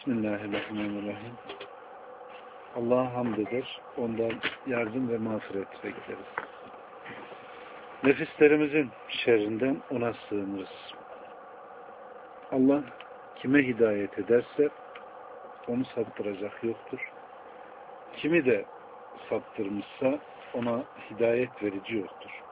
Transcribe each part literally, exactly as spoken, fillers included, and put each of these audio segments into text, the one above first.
Bismillahirrahmanirrahim. Allah'a hamd eder, ondan yardım ve mağfiret bekleriz. Nefislerimizin şerrinden ona sığınırız. Allah kime hidayet ederse onu saptıracak yoktur. Kimi de saptırmışsa ona hidayet verici yoktur.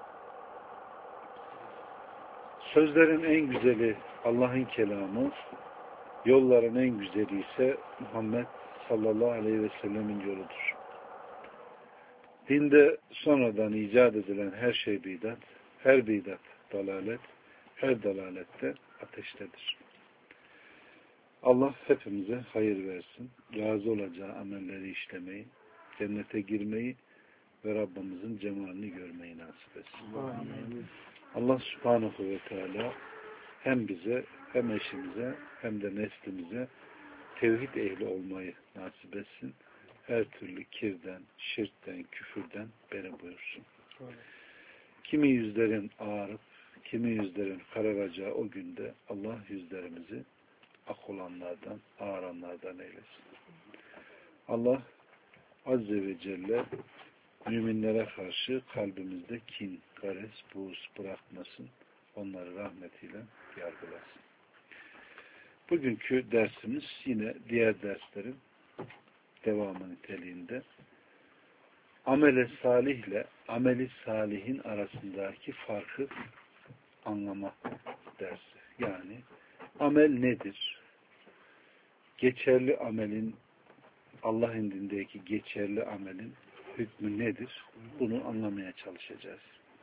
Sözlerin en güzeli Allah'ın kelamı, yolların en güzeli ise Muhammed sallallahu aleyhi ve sellemin yoludur. Dinde sonradan icat edilen her şey bidat, her bidat dalalet, her dalalette ateştedir. Allah hepimize hayır versin, razı olacağı amelleri işlemeyi, cennete girmeyi ve Rabbimizin cemalini görmeyi nasip etsin. Amin. Allah subhanahu ve teala hem bize, hem eşimize, hem de neslimize tevhid ehli olmayı nasip etsin. Her türlü kirden, şirkten, küfürden beri buyursun. Amin. Kimi yüzlerin ağarıp, kimi yüzlerin kararacağı o günde Allah yüzlerimizi ak olanlardan, ağaranlardan eylesin. Allah Azze ve Celle müminlere karşı kalbimizde kin, gares, buğz bırakmasın. Onları rahmetiyle yargılasın. Bugünkü dersimiz yine diğer derslerin devamı niteliğinde. Amele salih ile ameli salihin arasındaki farkı anlama dersi. Yani amel nedir? Geçerli amelin, Allah indindeki geçerli amelin hükmü nedir? Bunu anlamaya çalışacağız.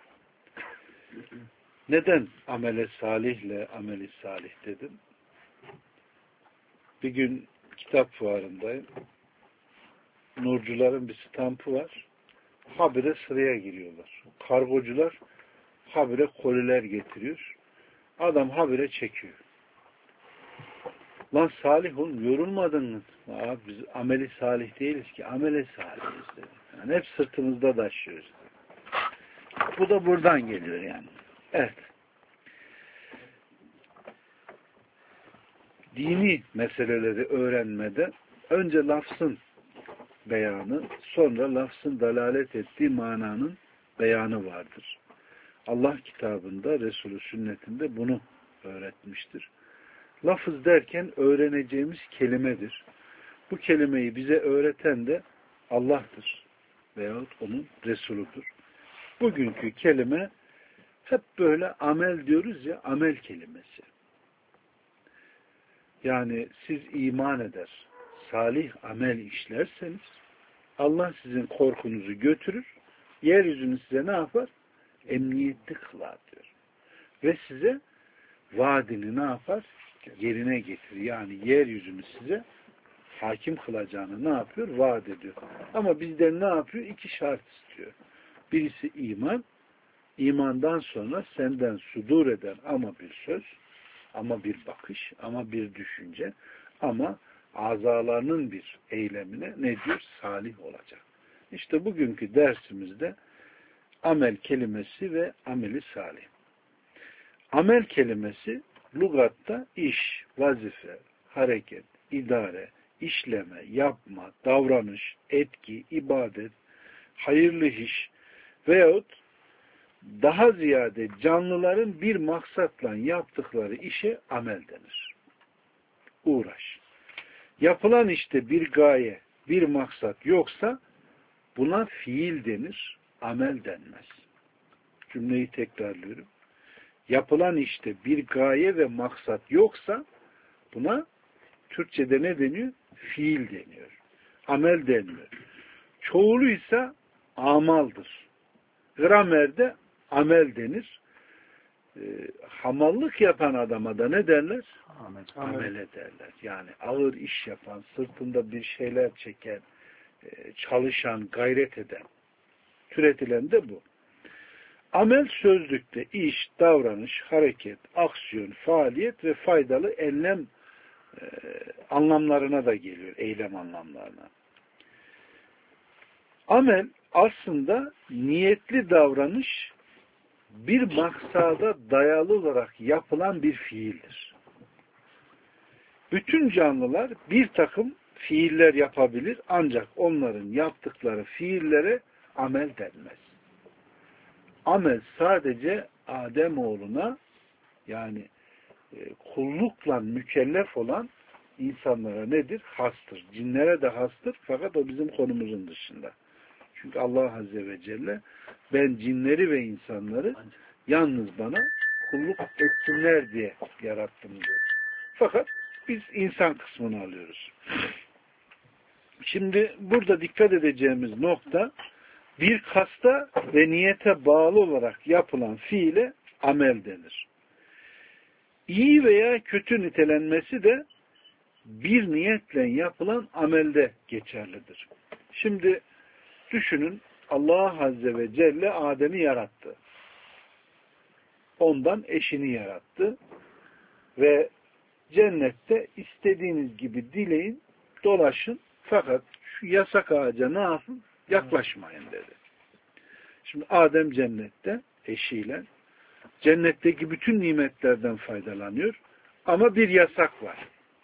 Neden amele salihle ameli salih dedim? Bir gün kitap fuarındayım. Nurcuların bir stampı var. Habire sıraya giriyorlar. Kargocular habire koliler getiriyor. Adam habire çekiyor. Lan salih oğlum, yorulmadın mı? Abi biz ameli salih değiliz ki. Amele salihiz dedi. Yani hep sırtımızda taşıyoruz. Bu da buradan geliyor yani. Evet. Dini meseleleri öğrenmede önce lafzın beyanı, sonra lafzın dalalet ettiği mananın beyanı vardır. Allah kitabında, Resulü sünnetinde bunu öğretmiştir. Lafız derken öğreneceğimiz kelimedir. Bu kelimeyi bize öğreten de Allah'tır veyahut onun Resuludur. Bugünkü kelime hep böyle amel diyoruz ya, amel kelimesi. Yani siz iman eder, salih amel işlerseniz Allah sizin korkunuzu götürür, yeryüzünü size ne yapar? Emniyetli kılar diyor. Ve size vaadini ne yapar? Yerine getirir. Yani yeryüzünü size hakim kılacağını ne yapıyor? Vaat ediyor. Ama bizden ne yapıyor? İki şart istiyor. Birisi iman, imandan sonra senden sudur eden ama bir söz, ama bir bakış, ama bir düşünce, ama azalarının bir eylemine ne diyor? Salih olacak. İşte bugünkü dersimizde amel kelimesi ve ameli salih. Amel kelimesi lügatta iş, vazife, hareket, idare, işleme, yapma, davranış, etki, ibadet, hayırlı iş veyahut daha ziyade canlıların bir maksatla yaptıkları işe amel denir. Uğraş. Yapılan işte bir gaye, bir maksat yoksa buna fiil denir, amel denmez. Cümleyi tekrarlıyorum. Yapılan işte bir gaye ve maksat yoksa buna Türkçe'de ne deniyor? Fiil deniyor. Amel deniyor. Çoğulu ise amaldır. Gramerde amel denir. E, hamallık yapan adama da ne derler? Amel. Amele derler. Yani ağır iş yapan, sırtında bir şeyler çeken, e, çalışan, gayret eden. Türetilen de bu. Amel sözlükte iş, davranış, hareket, aksiyon, faaliyet ve faydalı eylem e, anlamlarına da geliyor. Eylem anlamlarına. Amel aslında niyetli davranış, bir maksada dayalı olarak yapılan bir fiildir. Bütün canlılar bir takım fiiller yapabilir ancak onların yaptıkları fiillere amel denmez. Amel sadece Ademoğluna yani e, kullukla mükellef olan insanlara nedir? Hastır. Cinlere de hastır fakat o bizim konumuzun dışında. Çünkü Allah Azze ve Celle ben cinleri ve insanları yalnız bana kulluk etsinler diye yarattım diyor. Fakat biz insan kısmını alıyoruz. Şimdi burada dikkat edeceğimiz nokta bir kasta ve niyete bağlı olarak yapılan fiile amel denir. İyi veya kötü nitelenmesi de bir niyetle yapılan amelde geçerlidir. Şimdi düşünün Allah Azze ve Celle Adem'i yarattı. Ondan eşini yarattı. Ve cennette istediğiniz gibi dileyin, dolaşın fakat şu yasak ağaca ne yapın? Yaklaşmayın dedi. Şimdi Adem cennette eşiyle cennetteki bütün nimetlerden faydalanıyor ama bir yasak var.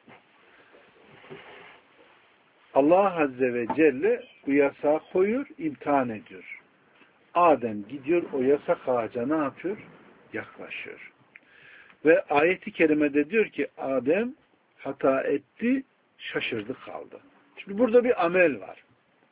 Allah Azze ve Celle bu yasağı koyuyor, imtihan ediyor. Adem gidiyor o yasak ağaca ne yapıyor? Yaklaşıyor. Ve ayeti kerimede diyor ki Adem hata etti, şaşırdı kaldı. Şimdi burada bir amel var.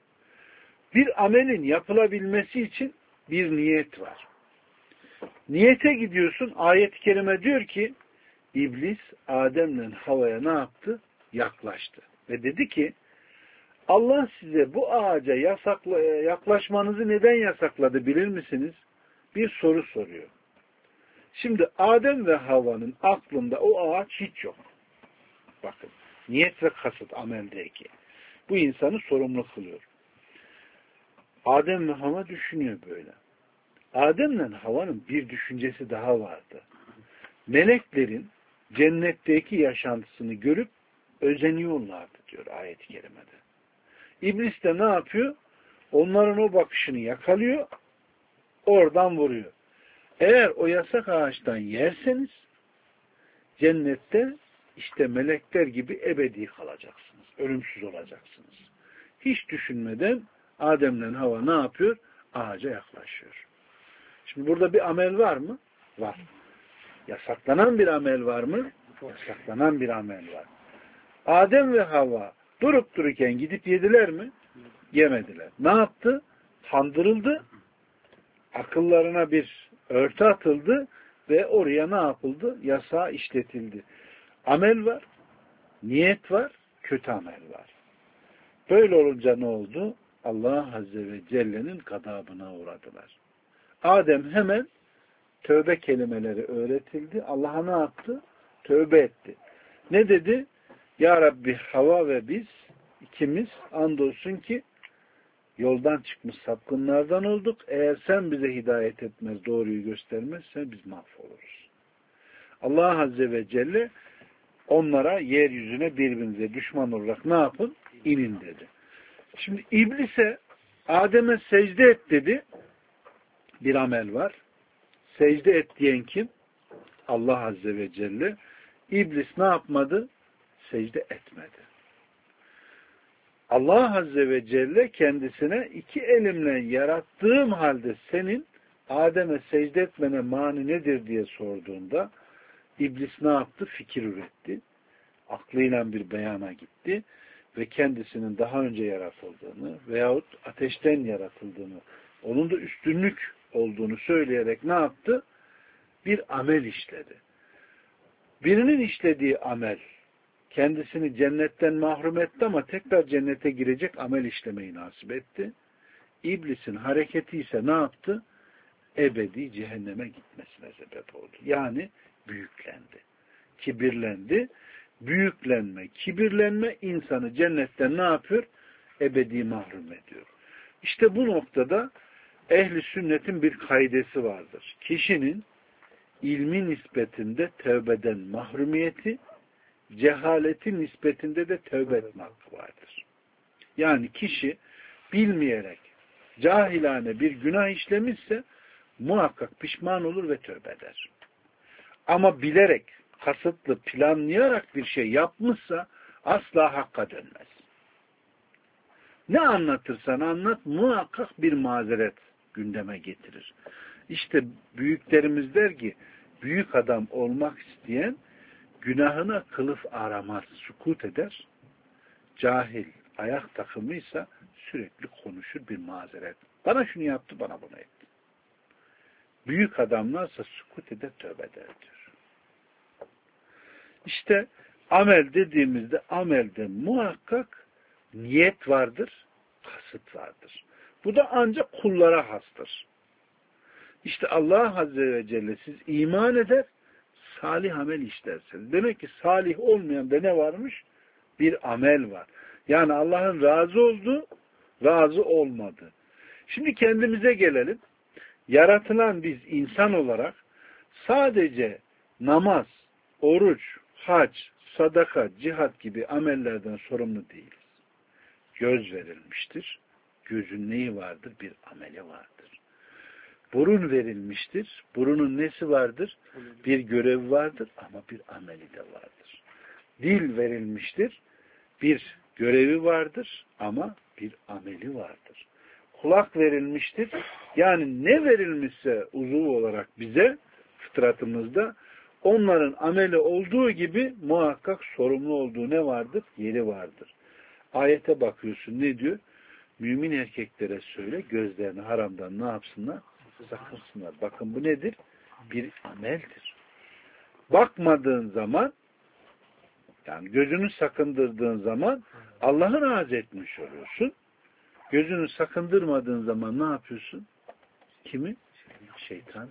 Bir amelin yapılabilmesi için bir niyet var. Niyete gidiyorsun, ayet-i kerime diyor ki İblis Adem'le Havva'ya ne yaptı? Yaklaştı. Ve dedi ki Allah size bu ağaca yasakla, yaklaşmanızı neden yasakladı bilir misiniz? Bir soru soruyor. Şimdi Adem ve Havva'nın aklında o ağaç hiç yok. Bakın. Niyet ve kasıt ameldeki. Bu insanı sorumlu kılıyor. Adem ve Havva düşünüyor böyle. Adem'le Havva'nın bir düşüncesi daha vardı. Meleklerin cennetteki yaşantısını görüp özeniyorlardı diyor ayet-i kerimede. İblis de ne yapıyor? Onların o bakışını yakalıyor, oradan vuruyor. Eğer o yasak ağaçtan yerseniz cennette işte melekler gibi ebedi kalacaksınız. Ölümsüz olacaksınız. Hiç düşünmeden Adem'le Havva ne yapıyor? Ağaca yaklaşıyor. Şimdi burada bir amel var mı? Var. Yasaklanan bir amel var mı? Yasaklanan bir amel var. Adem ve Havva durup dururken gidip yediler mi? Yemediler. Ne yaptı? Kandırıldı. Akıllarına bir örtü atıldı ve oraya ne yapıldı? Yasağı işletildi. Amel var, niyet var, kötü amel var. Böyle olunca ne oldu? Allah Azze ve Celle'nin gadabına uğradılar. Adem hemen tövbe kelimeleri öğretildi. Allah'a ne yaptı? Tövbe etti. Ne dedi? Ya Rabbi Havva ve biz ikimiz andolsun ki yoldan çıkmış sapkınlardan olduk. Eğer sen bize hidayet etmez, doğruyu göstermezsen biz mahvoluruz. Allah Azze ve Celle onlara yeryüzüne birbirinize düşman olarak ne yapın? İnin dedi. Şimdi İblis'e Adem'e secde et dedi. Bir amel var. Secde et diyen kim? Allah Azze ve Celle. İblis ne yapmadı? Secde etmedi. Allah Azze ve Celle kendisine iki elimle yarattığım halde senin Adem'e secde etmene mani nedir diye sorduğunda İblis ne yaptı? Fikir üretti. Aklıyla bir beyana gitti ve kendisinin daha önce yaratıldığını veyahut ateşten yaratıldığını, onun da üstünlük olduğunu söyleyerek ne yaptı? Bir amel işledi. Birinin işlediği amel kendisini cennetten mahrum etti ama tekrar cennete girecek amel işlemeyi nasip etti. İblisin hareketi ise ne yaptı? Ebedi cehenneme gitmesine sebep oldu. Yani büyüklendi. Kibirlendi. Büyüklenme, kibirlenme insanı cennetten ne yapıyor? Ebedi mahrum ediyor. İşte bu noktada ehli sünnetin bir kaidesi vardır. Kişinin ilmi nispetinde tövbeden mahrumiyeti, cehaleti nispetinde de tövbe etme hakkı vardır. Yani kişi bilmeyerek cahilane bir günah işlemişse muhakkak pişman olur ve tövbe eder. Ama bilerek kasıtlı, planlayarak bir şey yapmışsa asla hakka dönmez. Ne anlatırsan anlat muhakkak bir mazeret gündeme getirir. İşte büyüklerimiz der ki büyük adam olmak isteyen günahına kılıf aramaz, sukut eder. Cahil, ayak takımıysa sürekli konuşur bir mazeret. Bana şunu yaptı, bana bunu etti. Büyük adamlarsa sukut eder, tövbe eder diyor. İşte amel dediğimizde amelde muhakkak niyet vardır, kasıt vardır. Bu da ancak kullara hastır. İşte Allah Azze ve Celle siz iman eder, salih amel işlersiniz. Demek ki salih olmayan da ne varmış? Bir amel var. Yani Allah'ın razı olduğu, razı olmadığı. Şimdi kendimize gelelim. Yaratılan biz insan olarak sadece namaz, oruç, hac, sadaka, cihat gibi amellerden sorumlu değiliz. Göz verilmiştir. Gözün neyi vardır? Bir ameli vardır. Burun verilmiştir. Burunun nesi vardır? Bir görevi vardır ama bir ameli de vardır. Dil verilmiştir. Bir görevi vardır ama bir ameli vardır. Kulak verilmiştir. Yani ne verilmişse uzuv olarak bize fıtratımızda onların ameli olduğu gibi muhakkak sorumlu olduğu ne vardır? Yeri vardır. Ayete bakıyorsun ne diyor? Mümin erkeklere söyle gözlerini haramdan ne yapsınlar? Sakınsınlar. Bakın bu nedir? Bir ameldir. Bakmadığın zaman yani gözünü sakındırdığın zaman Allah'ı razı etmiş oluyorsun. Gözünü sakındırmadığın zaman ne yapıyorsun? Kimi? Şeytanı.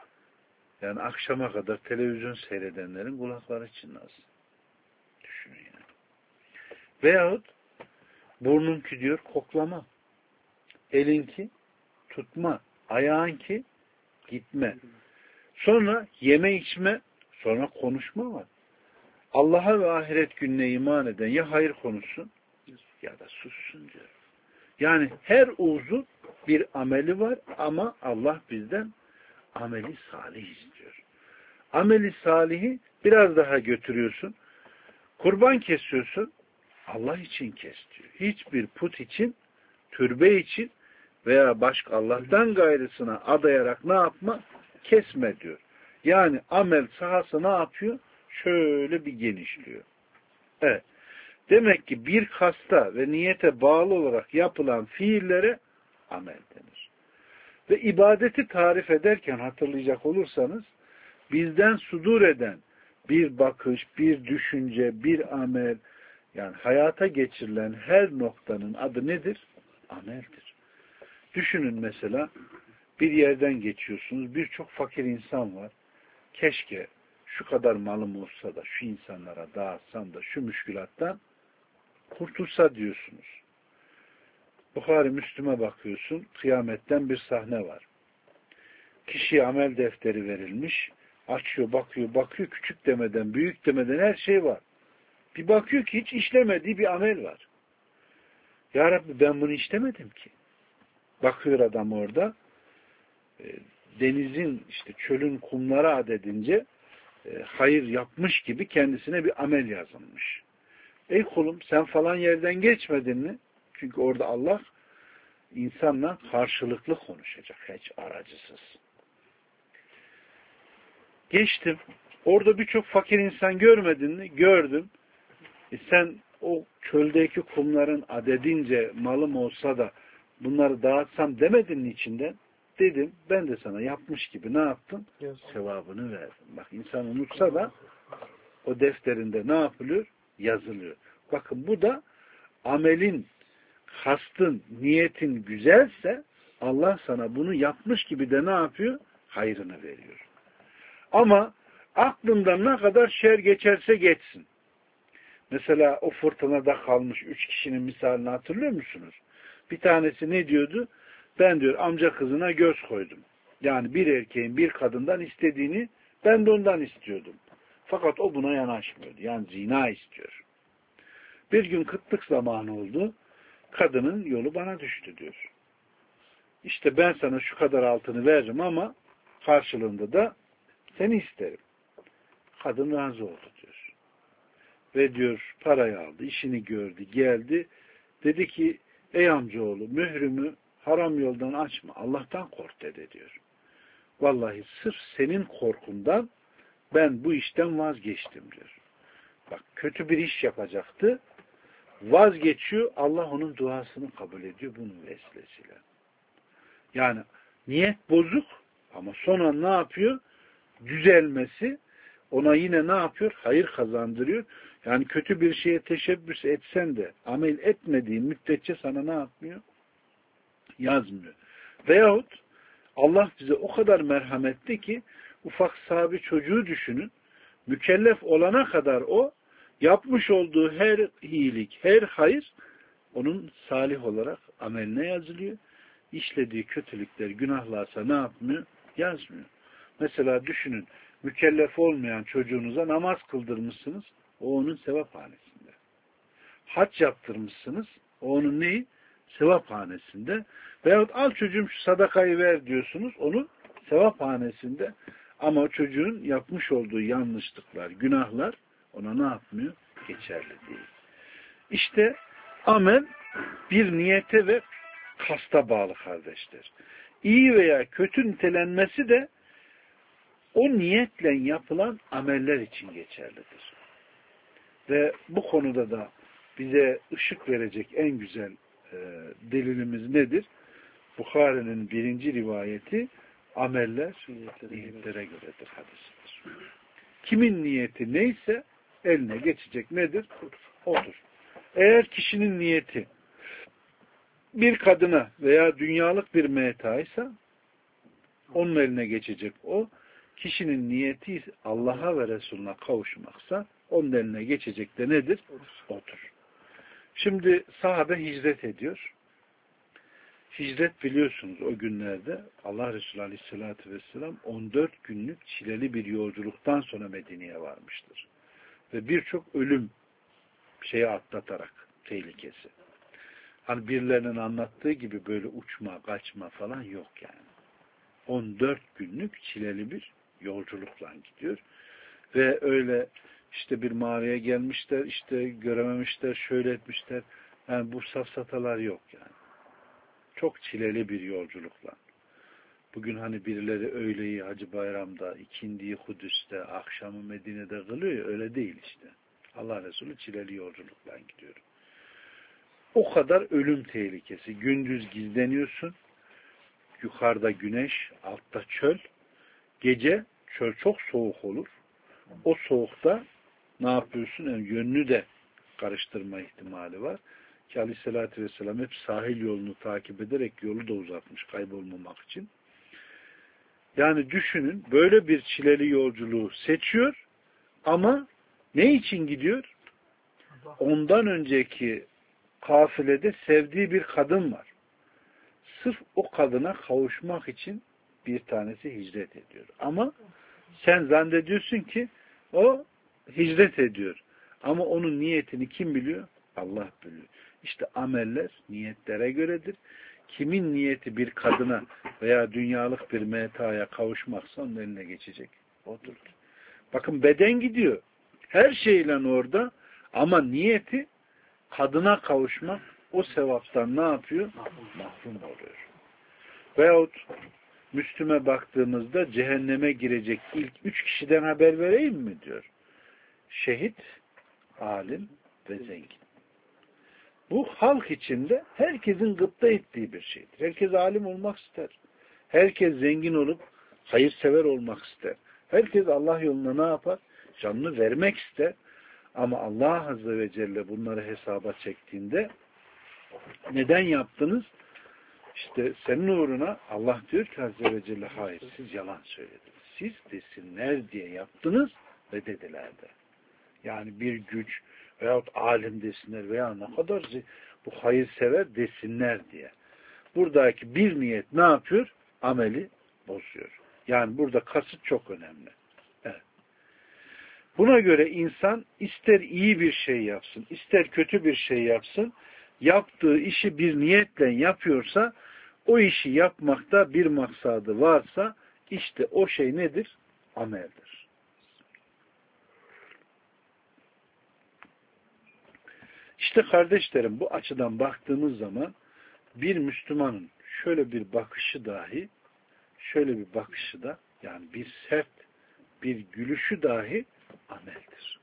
Yani akşama kadar televizyon seyredenlerin kulakları çınlasın. Düşünün yani. Veyahut burnunki diyor koklama. Elinki tutma. Ayağınki gitme. Sonra yeme içme. Sonra konuşma var. Allah'a ve ahiret gününe iman eden ya hayır konuşsun ya da sussun diyor. Yani her uzun bir ameli var ama Allah bizden ameli salih istiyor. Ameli salihi biraz daha götürüyorsun. Kurban kesiyorsun. Allah için kes diyor. Hiçbir put için, türbe için veya başka Allah'tan gayrısına adayarak ne yapma? Kesme diyor. Yani amel sahası ne yapıyor? Şöyle bir genişliyor. Evet. Demek ki bir kasta ve niyete bağlı olarak yapılan fiillere amel denir. Ve ibadeti tarif ederken hatırlayacak olursanız bizden sudur eden bir bakış, bir düşünce, bir amel yani hayata geçirilen her noktanın adı nedir? Ameldir. Düşünün mesela bir yerden geçiyorsunuz, birçok fakir insan var. Keşke şu kadar malım olsa da şu insanlara dağıtsam da şu müşkülattan kurtulsa diyorsunuz. Buhari Müslüm'e bakıyorsun, kıyametten bir sahne var. Kişiye amel defteri verilmiş, açıyor, bakıyor, bakıyor, küçük demeden, büyük demeden her şey var. Bir bakıyor ki hiç işlemediği bir amel var. Ya Rabbi ben bunu işlemedim ki. Bakıyor adam orada, denizin, işte çölün kumları adedince hayır yapmış gibi kendisine bir amel yazılmış. Ey kulum sen falan yerden geçmedin mi? Çünkü orada Allah insanla karşılıklı konuşacak. Hiç aracısız. Geçtim. Orada birçok fakir insan görmedin mi? Gördüm. E sen o çöldeki kumların adedince malım olsa da bunları dağıtsam demedin mi içinden? Dedim. Ben de sana yapmış gibi ne yaptım? Yes. Sevabını verdim. Bak insan unutsa da o defterinde ne yapılıyor? Yazılıyor. Bakın bu da amelin, kastın, niyetin güzelse Allah sana bunu yapmış gibi de ne yapıyor? Hayrını veriyor. Ama aklından ne kadar şer geçerse geçsin. Mesela o fırtınada kalmış üç kişinin misalini hatırlıyor musunuz? Bir tanesi ne diyordu? Ben diyor amca kızına göz koydum. Yani bir erkeğin bir kadından istediğini ben de ondan istiyordum. Fakat o buna yanaşmıyordu. Yani zina istiyor. Bir gün kıtlık zamanı oldu. Kadının yolu bana düştü diyor. İşte ben sana şu kadar altını veririm ama karşılığında da seni isterim. Kadın razı oldu diyor. Ve diyor parayı aldı, işini gördü, geldi. Dedi ki ey amcaoğlu mührümü haram yoldan açma. Allah'tan kork dedi diyor. Vallahi sırf senin korkundan ben bu işten vazgeçtim diyor. Bak kötü bir iş yapacaktı. Vazgeçiyor. Allah onun duasını kabul ediyor bunun vesilesiyle. Yani niyet bozuk ama sonra ne yapıyor? Düzelmesi ona yine ne yapıyor? Hayır kazandırıyor. Yani kötü bir şeye teşebbüs etsen de amel etmediğin müddetçe sana ne yapmıyor? Yazmıyor. Veyahut Allah bize o kadar merhametli ki ufak sahibi çocuğu düşünün. Mükellef olana kadar o yapmış olduğu her iyilik, her hayır onun salih olarak ameline yazılıyor. İşlediği kötülükler, günahlarsa ne yapmıyor? Yazmıyor. Mesela düşünün, mükellef olmayan çocuğunuza namaz kıldırmışsınız, o onun sevaphanesinde. Hac yaptırmışsınız, o onun neyi? Sevaphanesinde. Veyahut al çocuğum şu sadakayı ver diyorsunuz, onun sevaphanesinde. Ama o çocuğun yapmış olduğu yanlışlıklar, günahlar ona ne yapmıyor? Geçerli değil. İşte amel bir niyete ve kasta bağlı kardeşler. İyi veya kötü nitelenmesi de o niyetle yapılan ameller için geçerlidir. Ve bu konuda da bize ışık verecek en güzel e, delilimiz nedir? Bukhari'nin birinci rivayeti ameller niyetlere göredir hadisidir. Kimin niyeti neyse eline geçecek nedir? Odur. Eğer kişinin niyeti bir kadına veya dünyalık bir metaysa onun eline geçecek o. Kişinin niyeti Allah'a ve Resulüne kavuşmaksa onun eline geçecek de nedir? Odur. Şimdi sahabe hicret ediyor. Hicret biliyorsunuz o günlerde Allah Resulü Aleyhisselatü Vesselam on dört günlük çileli bir yolculuktan sonra Medine'ye varmıştır. Ve birçok ölüm şeyi atlatarak tehlikesi. Hani birilerinin anlattığı gibi böyle uçma, kaçma falan yok yani. on dört günlük çileli bir yolculukla gidiyor. Ve öyle işte bir mağaraya gelmişler, işte görememişler, şöyle etmişler. Yani bu safsatalar yok yani. Çok çileli bir yolculukla. Bugün hani birileri öğleyi Hacı Bayram'da, ikindiyi Kudüs'te, akşamı Medine'de kılıyor ya, öyle değil işte. Allah Resulü çileli yolculukla gidiyor. O kadar ölüm tehlikesi. Gündüz gizleniyorsun, yukarıda güneş, altta çöl. Gece çöl çok soğuk olur. O soğukta ne yapıyorsun? Yani yönünü de karıştırma ihtimali var. Ki Aleyhisselatü Vesselam hep sahil yolunu takip ederek yolu da uzatmış kaybolmamak için. Yani düşünün böyle bir çileli yolculuğu seçiyor ama ne için gidiyor? Ondan önceki kafilede sevdiği bir kadın var. Sırf o kadına kavuşmak için bir tanesi hicret ediyor. Ama sen zannediyorsun ki o hicret ediyor. Ama onun niyetini kim biliyor? Allah biliyor. İşte ameller niyetlere göredir. Kimin niyeti bir kadına veya dünyalık bir metaya kavuşmaksa onun eline geçecek. Odur. Bakın beden gidiyor. Her şeyle orada ama niyeti kadına kavuşmak o sevaptan ne yapıyor? Mahrum oluyor. Veyahut Müslüme baktığımızda cehenneme girecek ilk üç kişiden haber vereyim mi diyor. Şehit, alim ve zengin. Bu halk içinde herkesin gıpta ettiği bir şeydir. Herkes alim olmak ister. Herkes zengin olup hayırsever olmak ister. Herkes Allah yoluna ne yapar? Canını vermek ister. Ama Allah Azze ve Celle bunları hesaba çektiğinde neden yaptınız? İşte senin uğruna Allah diyor ki Azze ve Celle hayır siz yalan söylediniz. Siz desinler diye yaptınız ve dediler de. Yani bir güç veyahut alim desinler veya ne kadar bu hayırsever desinler diye. Buradaki bir niyet ne yapıyor? Ameli bozuyor. Yani burada kasıt çok önemli. Evet. Buna göre insan ister iyi bir şey yapsın, ister kötü bir şey yapsın, yaptığı işi bir niyetle yapıyorsa, o işi yapmakta bir maksadı varsa, işte o şey nedir? Ameldir. İşte kardeşlerim, bu açıdan baktığımız zaman bir Müslümanın şöyle bir bakışı dahi, şöyle bir bakışı da, yani bir sert bir gülüşü dahi ameldir.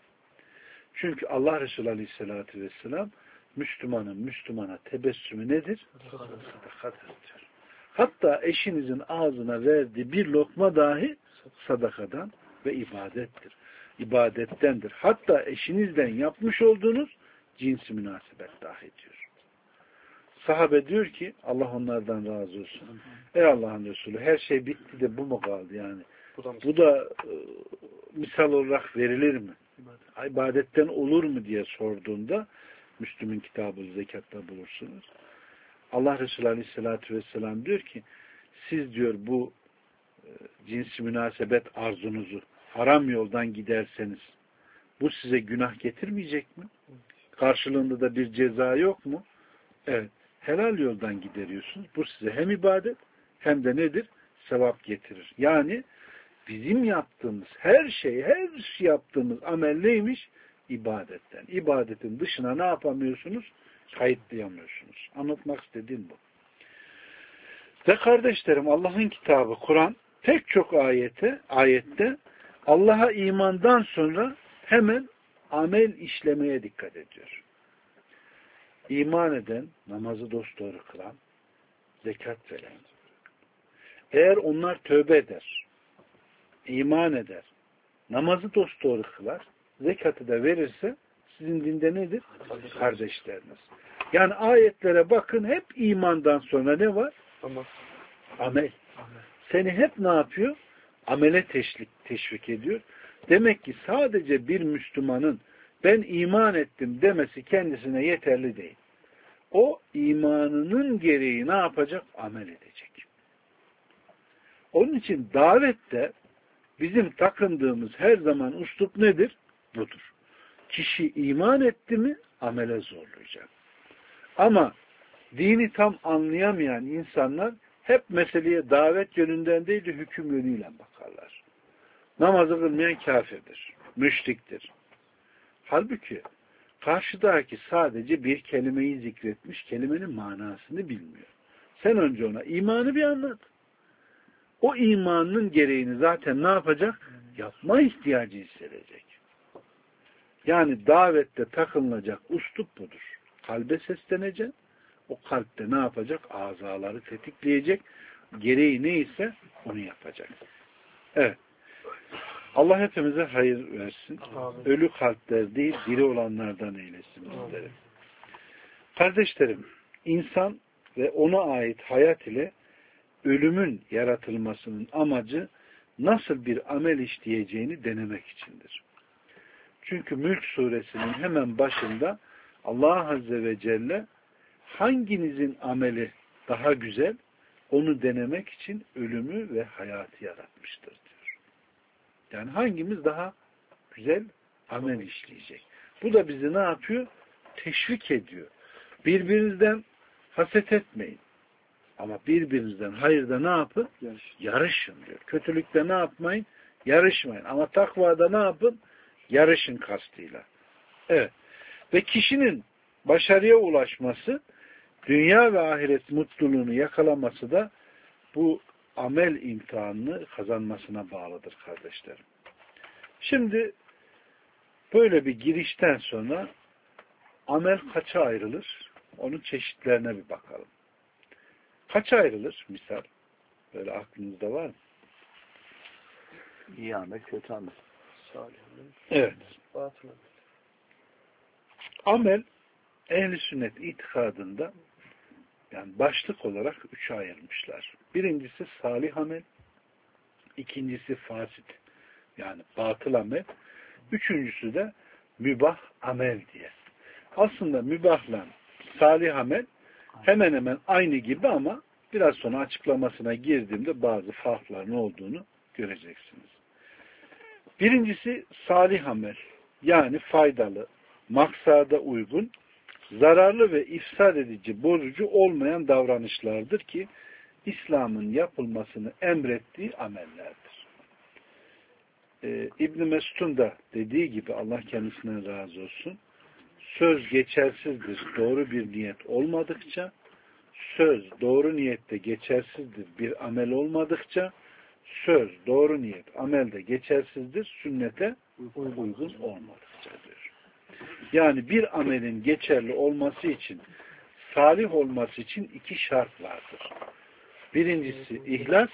Çünkü Allah Resulü Aleyhisselatü Vesselam Müslümanın Müslümana tebessümü nedir? Sadakadır diyor. Hatta eşinizin ağzına verdiği bir lokma dahi sadakadan ve ibadettir. İbadettendir. Hatta eşinizden yapmış olduğunuz cinsi münasebet dahi diyor. Sahabe diyor ki, Allah onlardan razı olsun. Ey Allah'ın Resulü, her şey bitti de bu mu kaldı yani? Bu da, bu da e, misal olarak verilir mi? İbadet. İbadetten olur mu diye sorduğunda, Müslüm'ün kitabı zekatta bulursunuz. Allah Resulü Aleyhisselatü Vesselam diyor ki, siz diyor bu e, cinsi münasebet arzunuzu haram yoldan giderseniz bu size günah getirmeyecek mi? Karşılığında da bir ceza yok mu? Evet. Helal yoldan gideriyorsunuz. Bu size hem ibadet hem de nedir? Sevap getirir. Yani bizim yaptığımız her şey, her şey yaptığımız amel neymiş? İbadetten. İbadetin dışına ne yapamıyorsunuz? Kayıtlayamıyorsunuz. Anlatmak istediğim bu. Ve kardeşlerim, Allah'ın kitabı Kur'an pek çok ayete, ayette Allah'a imandan sonra hemen amel işlemeye dikkat ediyor. İman eden, namazı dosdoğru kılan, zekat veren. Eğer onlar tövbe eder, iman eder, namazı dosdoğru kılar, zekatı da verirse sizin dinde nedir? Kardeşleriniz. Yani ayetlere bakın, hep imandan sonra ne var? Amel. Seni hep ne yapıyor? Amele teşvik, teşvik ediyor. Demek ki sadece bir Müslümanın ben iman ettim demesi kendisine yeterli değil. O imanının gereği ne yapacak? Amel edecek. Onun için davette bizim takındığımız her zaman üslup nedir? Budur. Kişi iman etti mi amele zorlayacak. Ama dini tam anlayamayan insanlar hep meseleye davet yönünden değil de hüküm yönüyle bakarlar. Namazı kılmayan kafirdir, müşriktir. Halbuki karşıdaki sadece bir kelimeyi zikretmiş, kelimenin manasını bilmiyor. Sen önce ona imanı bir anlat. O imanın gereğini zaten ne yapacak? Yapma ihtiyacı hissedecek. Yani davette takılacak üslup budur. Kalbe seslenecek. O kalpte ne yapacak? Azaları tetikleyecek. Gereği neyse onu yapacak. Evet. Allah hepimize hayır versin. Amin. Ölü kalpler değil, diri olanlardan eylesin bizleri. Kardeşlerim, insan ve ona ait hayat ile ölümün yaratılmasının amacı nasıl bir amel işleyeceğini denemek içindir. Çünkü Mülk suresinin hemen başında Allah Azze ve Celle hanginizin ameli daha güzel onu denemek için ölümü ve hayatı yaratmıştır diyor. Yani hangimiz daha güzel amel işleyecek. Bu da bizi ne yapıyor? Teşvik ediyor. Birbirinizden haset etmeyin. Ama birbirinizden hayırda ne yapın? Yarışın. Yarışın diyor. Kötülükte ne yapmayın? Yarışmayın. Ama takvada ne yapın? Yarışın kastıyla. Evet. Ve kişinin başarıya ulaşması, dünya ve ahiret mutluluğunu yakalaması da bu amel imtihanını kazanmasına bağlıdır kardeşlerim. Şimdi böyle bir girişten sonra amel kaça ayrılır? Onun çeşitlerine bir bakalım. Kaça ayrılır? Misal. Böyle aklınızda var mı? İyi amel, kötü amel. Salih amel. Evet. Batıl amel. Amel ehl-i sünnet itikadında yani başlık olarak üçe ayırmışlar. Birincisi salih amel, ikincisi fasit yani batıl amel, üçüncüsü de mübah amel diye. Aslında mübahla salih amel hemen hemen aynı gibi ama biraz sonra açıklamasına girdiğimde bazı farkların olduğunu göreceksiniz. Birincisi salih amel yani faydalı, maksada uygun, zararlı ve ifsad edici, bozucu olmayan davranışlardır ki İslam'ın yapılmasını emrettiği amellerdir. Ee, İbn-i Mesud'un da dediği gibi Allah kendisinden razı olsun, söz geçersizdir doğru bir niyet olmadıkça, söz doğru niyette geçersizdir bir amel olmadıkça, söz doğru niyet amelde geçersizdir sünnete uygun olmadıkça diyor. Yani bir amelin geçerli olması için, salih olması için iki şart vardır. Birincisi ihlas,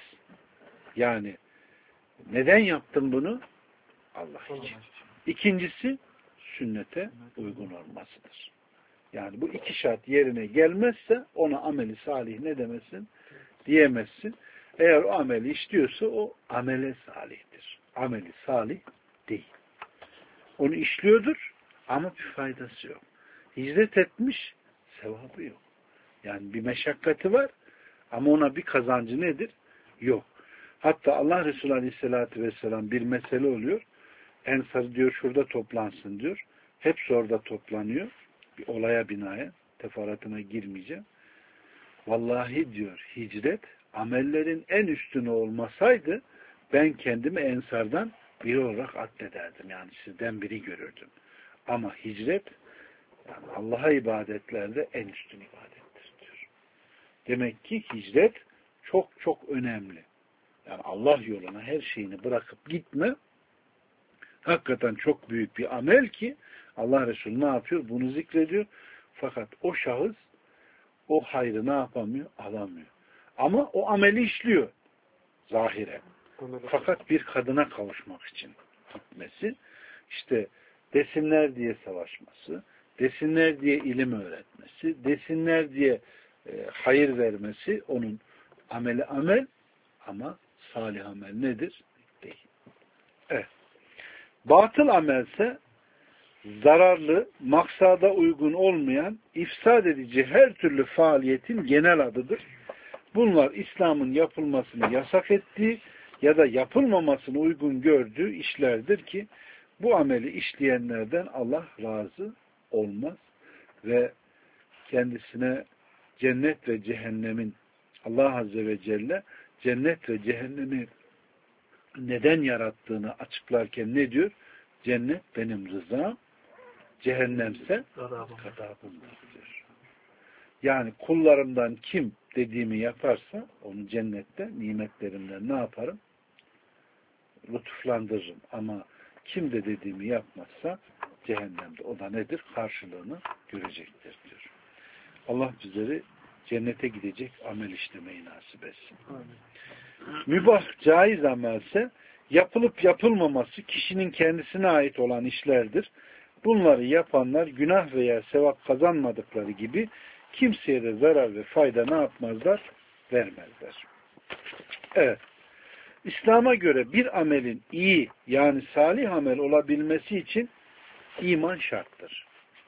yani neden yaptım bunu? Allah için. İkincisi sünnete uygun olmasıdır. Yani bu iki şart yerine gelmezse ona ameli salih ne demesin? Diyemezsin. Eğer o ameli işliyorsa o amele salihtir. Ameli salih değil. Onu işliyordur ama bir faydası yok. Hicret etmiş, sevabı yok. Yani bir meşakkati var ama ona bir kazancı nedir? Yok. Hatta Allah Resulü Aleyhisselatü Vesselam bir mesele oluyor. Ensar diyor şurada toplansın diyor. Hepsi orada toplanıyor. Bir olaya binaen. Teferruatına girmeyeceğim. Vallahi diyor hicret amellerin en üstüne olmasaydı ben kendimi ensardan biri olarak addederdim. Yani sizden biri görürdüm. Ama hicret yani Allah'a ibadetlerde en üstün ibadettir diyor. Demek ki hicret çok çok önemli. Yani Allah yoluna her şeyini bırakıp gitme hakikaten çok büyük bir amel ki Allah Resulü ne yapıyor? Bunu zikrediyor. Fakat o şahıs o hayrı ne yapamıyor? Alamıyor. Ama o ameli işliyor. Zahire. Fakat bir kadına kavuşmak için gitmesi, işte desinler diye savaşması, desinler diye ilim öğretmesi, desinler diye e, hayır vermesi onun ameli amel ama salih amel nedir? Değil. Evet. Batıl amelse zararlı, maksada uygun olmayan, ifsad edici her türlü faaliyetin genel adıdır. Bunlar İslam'ın yapılmasını yasak ettiği ya da yapılmamasını uygun gördüğü işlerdir ki bu ameli işleyenlerden Allah razı olmaz ve kendisine cennet ve cehennemin Allah Azze ve Celle cennet ve cehennemi neden yarattığını açıklarken ne diyor? Cennet benim rızam, cehennemse gadabımdır diyor. Yani kullarımdan kim dediğimi yaparsa onu cennette nimetlerimden ne yaparım? Lütuflandırırım. Ama kim de dediğimi yapmazsa cehennemde o da nedir? Karşılığını görecektir diyor. Allah bizleri cennete gidecek amel işlemeyi nasip etsin. Mübah, caiz amelse yapılıp yapılmaması kişinin kendisine ait olan işlerdir. Bunları yapanlar günah veya sevap kazanmadıkları gibi kimseye de zarar ve fayda ne yapmazlar? Vermezler. Evet. İslam'a göre bir amelin iyi yani salih amel olabilmesi için iman şarttır.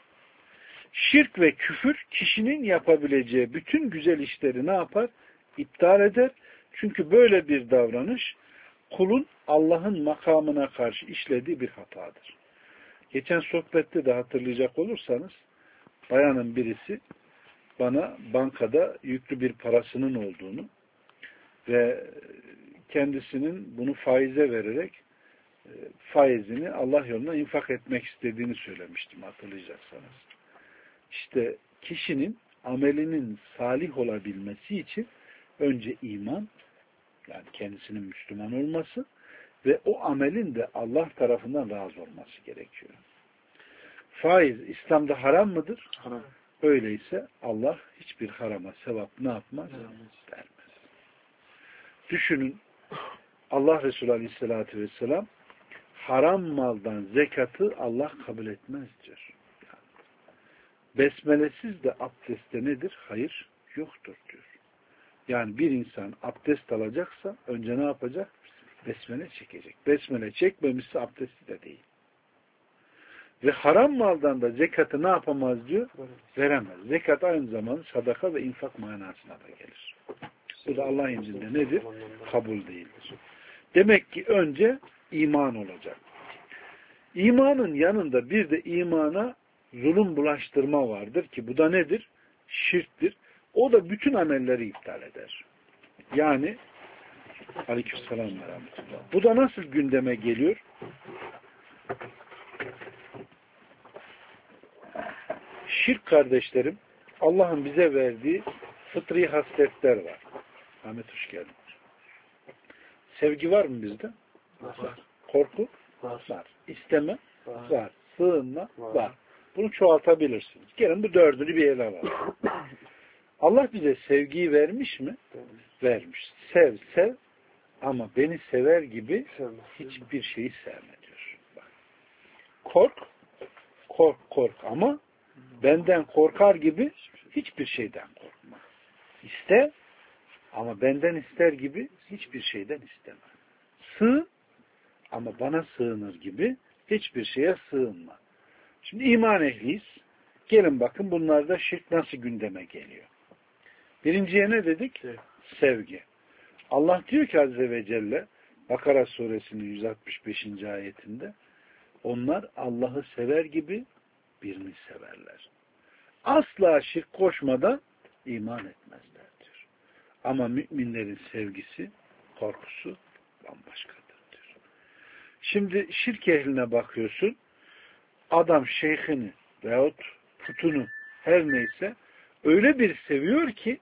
Şirk ve küfür kişinin yapabileceği bütün güzel işleri ne yapar? İptal eder. Çünkü böyle bir davranış kulun Allah'ın makamına karşı işlediği bir hatadır. Geçen sohbette de hatırlayacak olursanız bayanın birisi bana bankada yüklü bir parasının olduğunu ve kendisinin bunu faize vererek faizini Allah yoluna infak etmek istediğini söylemiştim hatırlayacaksanız. İşte kişinin amelinin salih olabilmesi için önce iman, yani kendisinin Müslüman olması ve o amelin de Allah tarafından razı olması gerekiyor. Faiz İslam'da haram mıdır? Haram. Öyleyse Allah hiçbir harama sevap ne yapmaz? Vermez. Düşünün Allah Resulü Aleyhisselatü Vesselam haram maldan zekatı Allah kabul etmez diyor. Yani, besmelesiz de abdestte nedir? Hayır yoktur diyor. Yani bir insan abdest alacaksa önce ne yapacak? Besmele çekecek. Besmele çekmemişse abdesti de değil. Ve haram maldan da zekatı ne yapamaz diyor? Veremez. Zekat aynı zamanda sadaka ve infak manasına da gelir. Bu da Allah'ın izniyle nedir? Kabul değildir. Demek ki önce iman olacak. İmanın yanında bir de imana zulüm bulaştırma vardır ki bu da nedir? Şirktir. O da bütün amelleri iptal eder. Yani aleykümselam ve rahmetullah. Bu da nasıl gündeme geliyor? Şirk kardeşlerim, Allah'ın bize verdiği fıtri hasletler var. Ahmet hoş geldin. Sevgi var mı bizde? Var. Korku? Var. Var. İsteme? Var. Var. Sığınma? Var. Var. Bunu çoğaltabilirsiniz. Gelin bu dördünü bir ele alalım. Allah bize sevgiyi vermiş mi? Vermiş. Sev, sev ama beni sever gibi hiçbir şeyi sevme diyor. Bak. Kork, kork, kork ama benden korkar gibi hiçbir şeyden korkma. İste ama benden ister gibi hiçbir şeyden isteme. Sığın ama bana sığınır gibi hiçbir şeye sığınma. Şimdi iman ehliyiz. Gelin bakın bunlarda şirk nasıl gündeme geliyor. Birinciye ne dedik? Evet. Sevgi. Allah diyor ki Azze ve Celle Bakara suresinin yüz altmış beşinci ayetinde onlar Allah'ı sever gibi birini severler. Asla şirk koşmadan iman etmezler diyor. Ama müminlerin sevgisi, korkusu bambaşkadır diyor. Şimdi şirk ehline bakıyorsun, adam şeyhini veyahut putunu her neyse öyle bir seviyor ki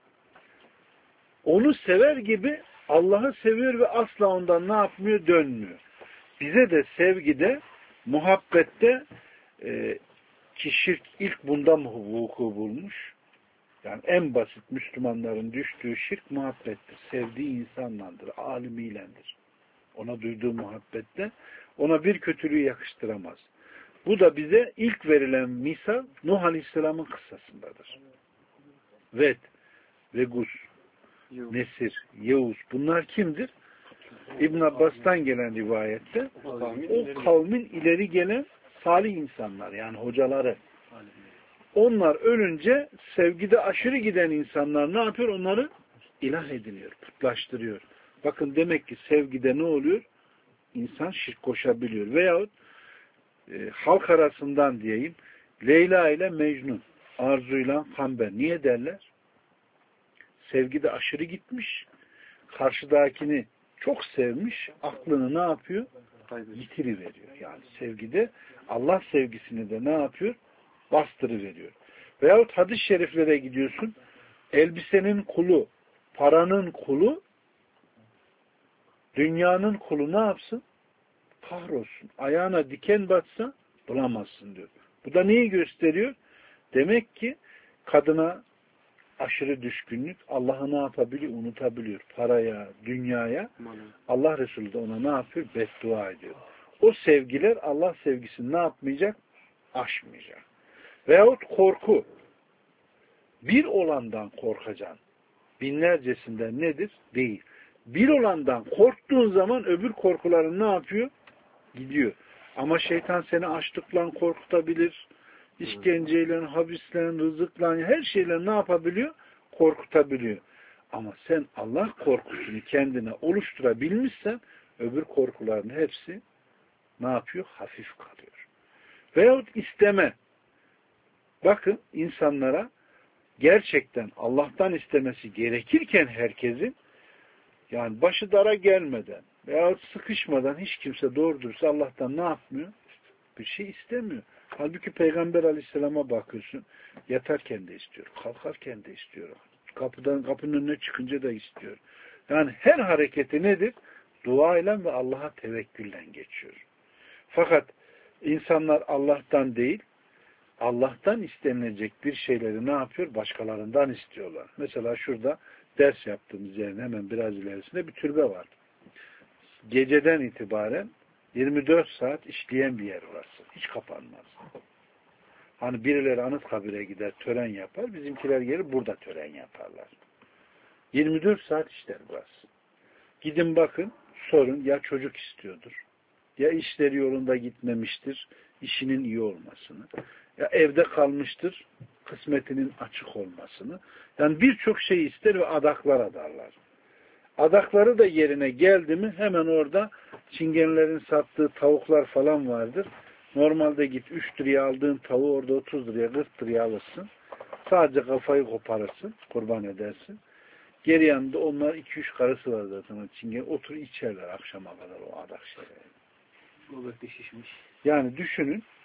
onu sever gibi Allah'ı seviyor ve asla ondan ne yapmıyor? Dönmüyor. Bize de sevgide, muhabbette e, ki şirk ilk bunda mı vuku bulmuş? Yani en basit Müslümanların düştüğü şirk muhabbettir. Sevdiği insanlandır, alimiylendir. Ona duyduğu muhabbette ona bir kötülüğü yakıştıramaz. Bu da bize ilk verilen misal Nuh Aleyhisselam'ın kıssasındadır. Ved, Vegus, Nesir, Yevuz bunlar kimdir? İbn Abbas'tan gelen rivayette o kavmin ileri gelen salih insanlar yani hocaları. Onlar ölünce sevgide aşırı giden insanlar ne yapıyor? Onları ilah ediniyor, putlaştırıyor. Bakın demek ki sevgide ne oluyor? İnsan şirk koşabiliyor. Veyahut e, halk arasından diyeyim Leyla ile Mecnun, Arzu ile Kamber. Niye derler? Sevgide aşırı gitmiş, karşıdakini çok sevmiş, aklını ne yapıyor? Yitiriveriyor. Yani sevgide Allah sevgisini de ne yapıyor? Bastırıveriyor. Veyahut hadis-i şeriflere gidiyorsun, elbisenin kulu, paranın kulu, dünyanın kulu ne yapsın? Kahrolsun. Ayağına diken batsa bulamazsın diyor. Bu da neyi gösteriyor? Demek ki kadına aşırı düşkünlük Allah'ı ne yapabiliyor? Unutabiliyor. Paraya, dünyaya. Allah Resulü de ona ne yapıyor? Beddua ediyor. O sevgiler Allah sevgisini ne yapmayacak? Aşmayacak. Veyahut korku. Bir olandan korkacaksın. Binlercesinden nedir? Değil. Bir olandan korktuğun zaman öbür korkuların ne yapıyor? Gidiyor. Ama şeytan seni açlıkla korkutabilir. İşkenceyle, habisle, rızıkla, her şeyle ne yapabiliyor? Korkutabiliyor. Ama sen Allah korkusunu kendine oluşturabilmişsen öbür korkuların hepsi ne yapıyor? Hafif kalıyor. Veyahut isteme. Bakın insanlara gerçekten Allah'tan istemesi gerekirken herkesin yani başı dara gelmeden veyahut sıkışmadan hiç kimse doğru dürüst Allah'tan ne yapmıyor? Bir şey istemiyor. Halbuki Peygamber Aleyhisselam'a bakıyorsun. Yatarken de istiyor. Kalkarken de istiyor. Kapıdan kapının önüne çıkınca da istiyor. Yani her hareketi nedir? Dua ile ve Allah'a tevekkülle geçiyor. Fakat insanlar Allah'tan değil, Allah'tan istenilecek bir şeyleri ne yapıyor? Başkalarından istiyorlar. Mesela şurada ders yaptığımız yerin hemen biraz ilerisinde bir türbe var. Geceden itibaren yirmi dört saat işleyen bir yer orası. Hiç kapanmaz. Hani birileri Anıtkabir'e gider, tören yapar. Bizimkiler gelir burada tören yaparlar. yirmi dört saat işler burası. Gidin bakın, sorun ya çocuk istiyordur, ya işleri yolunda gitmemiştir, işinin iyi olmasını, ya evde kalmıştır, kısmetinin açık olmasını. Yani birçok şey ister ve adaklar adarlar. Adakları da yerine geldi mi hemen orada çingenlerin sattığı tavuklar falan vardır. Normalde git üç liraya aldığın tavuğu orada otuz liraya kırk liraya alırsın. Sadece kafayı koparırsın, kurban edersin. Geri yanında onlar iki üç karısı var zaten. Çingen otur içerler akşama kadar o adak şeyleri. Göbekte şişmiş. Yani düşünün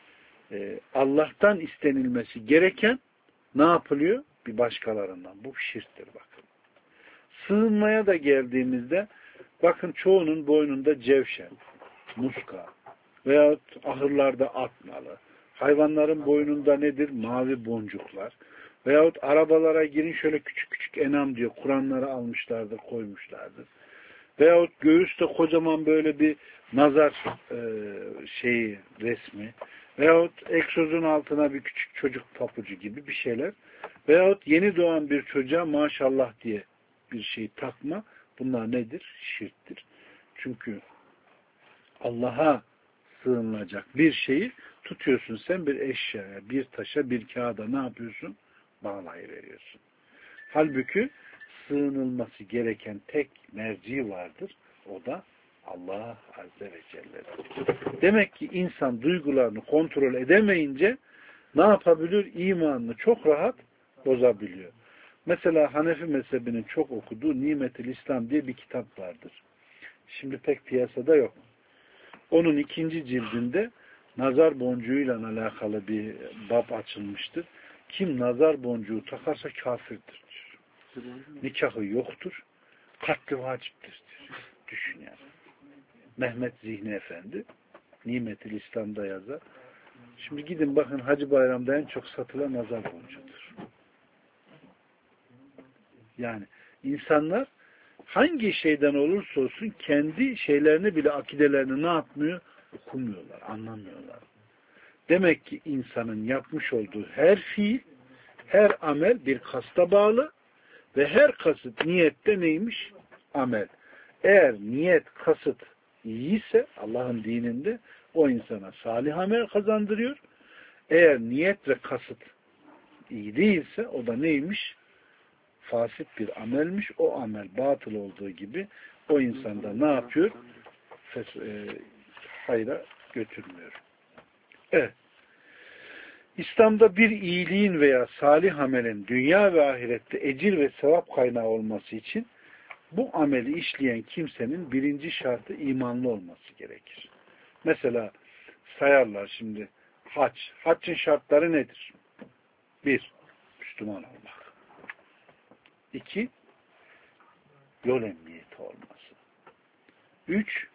e, Allah'tan istenilmesi gereken ne yapılıyor? Bir başkalarından. Bu şirktir bakın. Sığınmaya da geldiğimizde bakın çoğunun boynunda cevşen, muska veyahut ahırlarda at nalı. Hayvanların boynunda nedir? Mavi boncuklar. Veyahut arabalara girin şöyle küçük küçük enam diyor. Kur'anları almışlardır, koymuşlardır. Veyahut göğüste kocaman böyle bir nazar e, şeyi, resmi. Veyahut egzozun altına bir küçük çocuk papucu gibi bir şeyler. Veyahut yeni doğan bir çocuğa maşallah diye bir şey takma. Bunlar nedir? Şirktir. Çünkü Allah'a sığınılacak bir şeyi tutuyorsun sen bir eşyaya, bir taşa, bir kağıda ne yapıyorsun? Bağlayıveriyorsun. Halbuki sığınılması gereken tek merci vardır. O da Allah Azze ve Celle'dir. Demek ki insan duygularını kontrol edemeyince ne yapabilir? İmanını çok rahat bozabiliyor. Mesela Hanefi mezhebinin çok okuduğu Nimetül İslam diye bir kitap vardır. Şimdi pek piyasada yok. Onun ikinci cildinde nazar boncuğuyla alakalı bir bab açılmıştır. Kim nazar boncuğu takarsa kafirdir diyor. Nikahı yoktur. Katli vaciptir diyor. Düşün yani. Mehmet Zihni Efendi Nimetül İslam'da yazar. Şimdi gidin bakın Hacı Bayram'da en çok satılan nazar boncuğudur. Yani insanlar hangi şeyden olursa olsun kendi şeylerini bile akidelerini ne yapmıyor? Okumuyorlar, anlamıyorlar. Demek ki insanın yapmış olduğu her fiil, her amel bir kasta bağlı ve her kasıt niyette neymiş? Amel. Eğer niyet, kasıt iyiyse Allah'ın dininde o insana salih amel kazandırıyor. Eğer niyet ve kasıt iyi değilse o da neymiş? Fasit bir amelmiş. O amel batıl olduğu gibi o insanda ne yapıyor? Fes e, hayra götürmüyor. Evet. İslam'da bir iyiliğin veya salih amelin dünya ve ahirette ecir ve sevap kaynağı olması için bu ameli işleyen kimsenin birinci şartı imanlı olması gerekir. Mesela sayarlar şimdi hac. Haccın şartları nedir? Bir, Müslüman olmak. İki, yol emniyeti olması. Üç,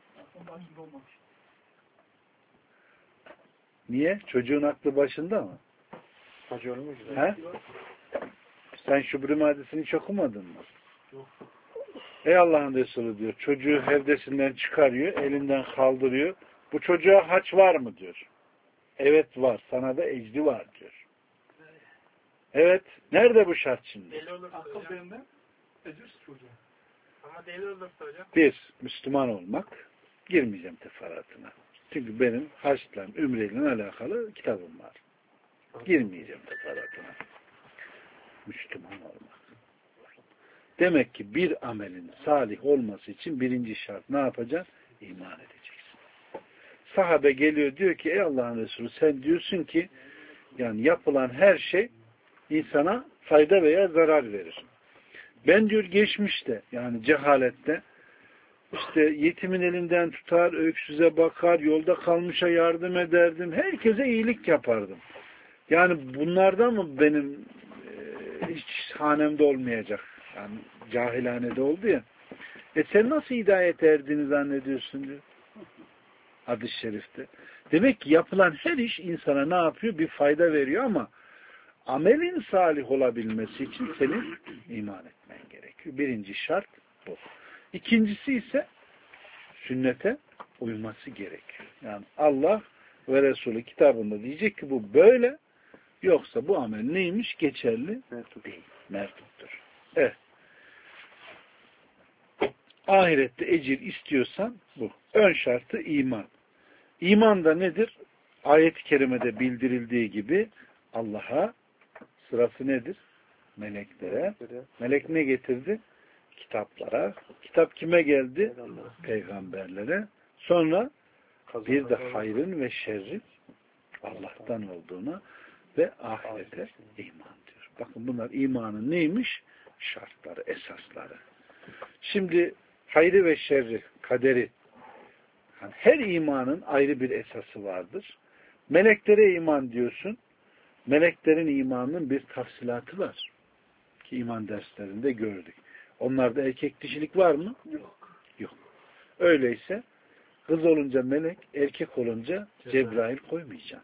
niye? Çocuğun aklı başında mı? Hacı olmuş. He? Sen Şubri hadisini hiç okumadın mı? Yok. Ey Allah'ın Resulü diyor. Çocuğu hevdesinden çıkarıyor, elinden kaldırıyor. Bu çocuğa haç var mı diyor. Evet var. Sana da ecri var diyor. Evet. Nerede bu şart şimdi? Deli olursa akıl benden ecir çocuğa. Ama deli olursa hocam. Bir, Müslüman olmak. Girmeyeceğim teferruatına. Çünkü benim haçla, ümreyle alakalı kitabım var. Girmeyeceğim teferruatına. Müslüman olmak. Demek ki bir amelin salih olması için birinci şart ne yapacaksın? İman edeceksin. Sahabe geliyor diyor ki ey Allah'ın Resulü sen diyorsun ki yani yapılan her şey insana fayda veya zarar verir. Ben diyor geçmişte yani cehalette işte yetimin elinden tutar, öksüze bakar, yolda kalmışa yardım ederdim. Herkese iyilik yapardım. Yani bunlardan mı benim e, hiç hanemde olmayacak? Yani cahilhanede oldu ya. E sen nasıl hidayet erdiğini zannediyorsun diyor. Hadis-i şerifte. Demek ki yapılan her iş insana ne yapıyor? Bir fayda veriyor ama amelin salih olabilmesi için senin iman etmen gerekiyor. Birinci şart bu. İkincisi ise sünnete uyması gerekiyor. Yani Allah ve Resulü kitabında diyecek ki bu böyle, yoksa bu amel neymiş? Geçerli değil. Merduttur. Evet. Ahirette ecir istiyorsan bu. Ön şartı iman. İman da nedir? Ayet-i kerimede bildirildiği gibi Allah'a, sırası nedir? Meleklere. Melek ne getirdi? Kitaplara. Kitap kime geldi? Peygamberlere. Sonra bir de hayrın ve şerrin Allah'tan olduğuna ve ahirete iman diyor. Bakın bunlar imanın neymiş? Şartları, esasları. Şimdi hayrı ve şerri, kaderi, yani her imanın ayrı bir esası vardır. Meleklere iman diyorsun. Meleklerin imanının bir tafsilatı var. Ki iman derslerinde gördük. Onlarda erkek dişilik var mı? Yok. Yok. Öyleyse kız olunca melek, erkek olunca Cebrail koymayacaksın.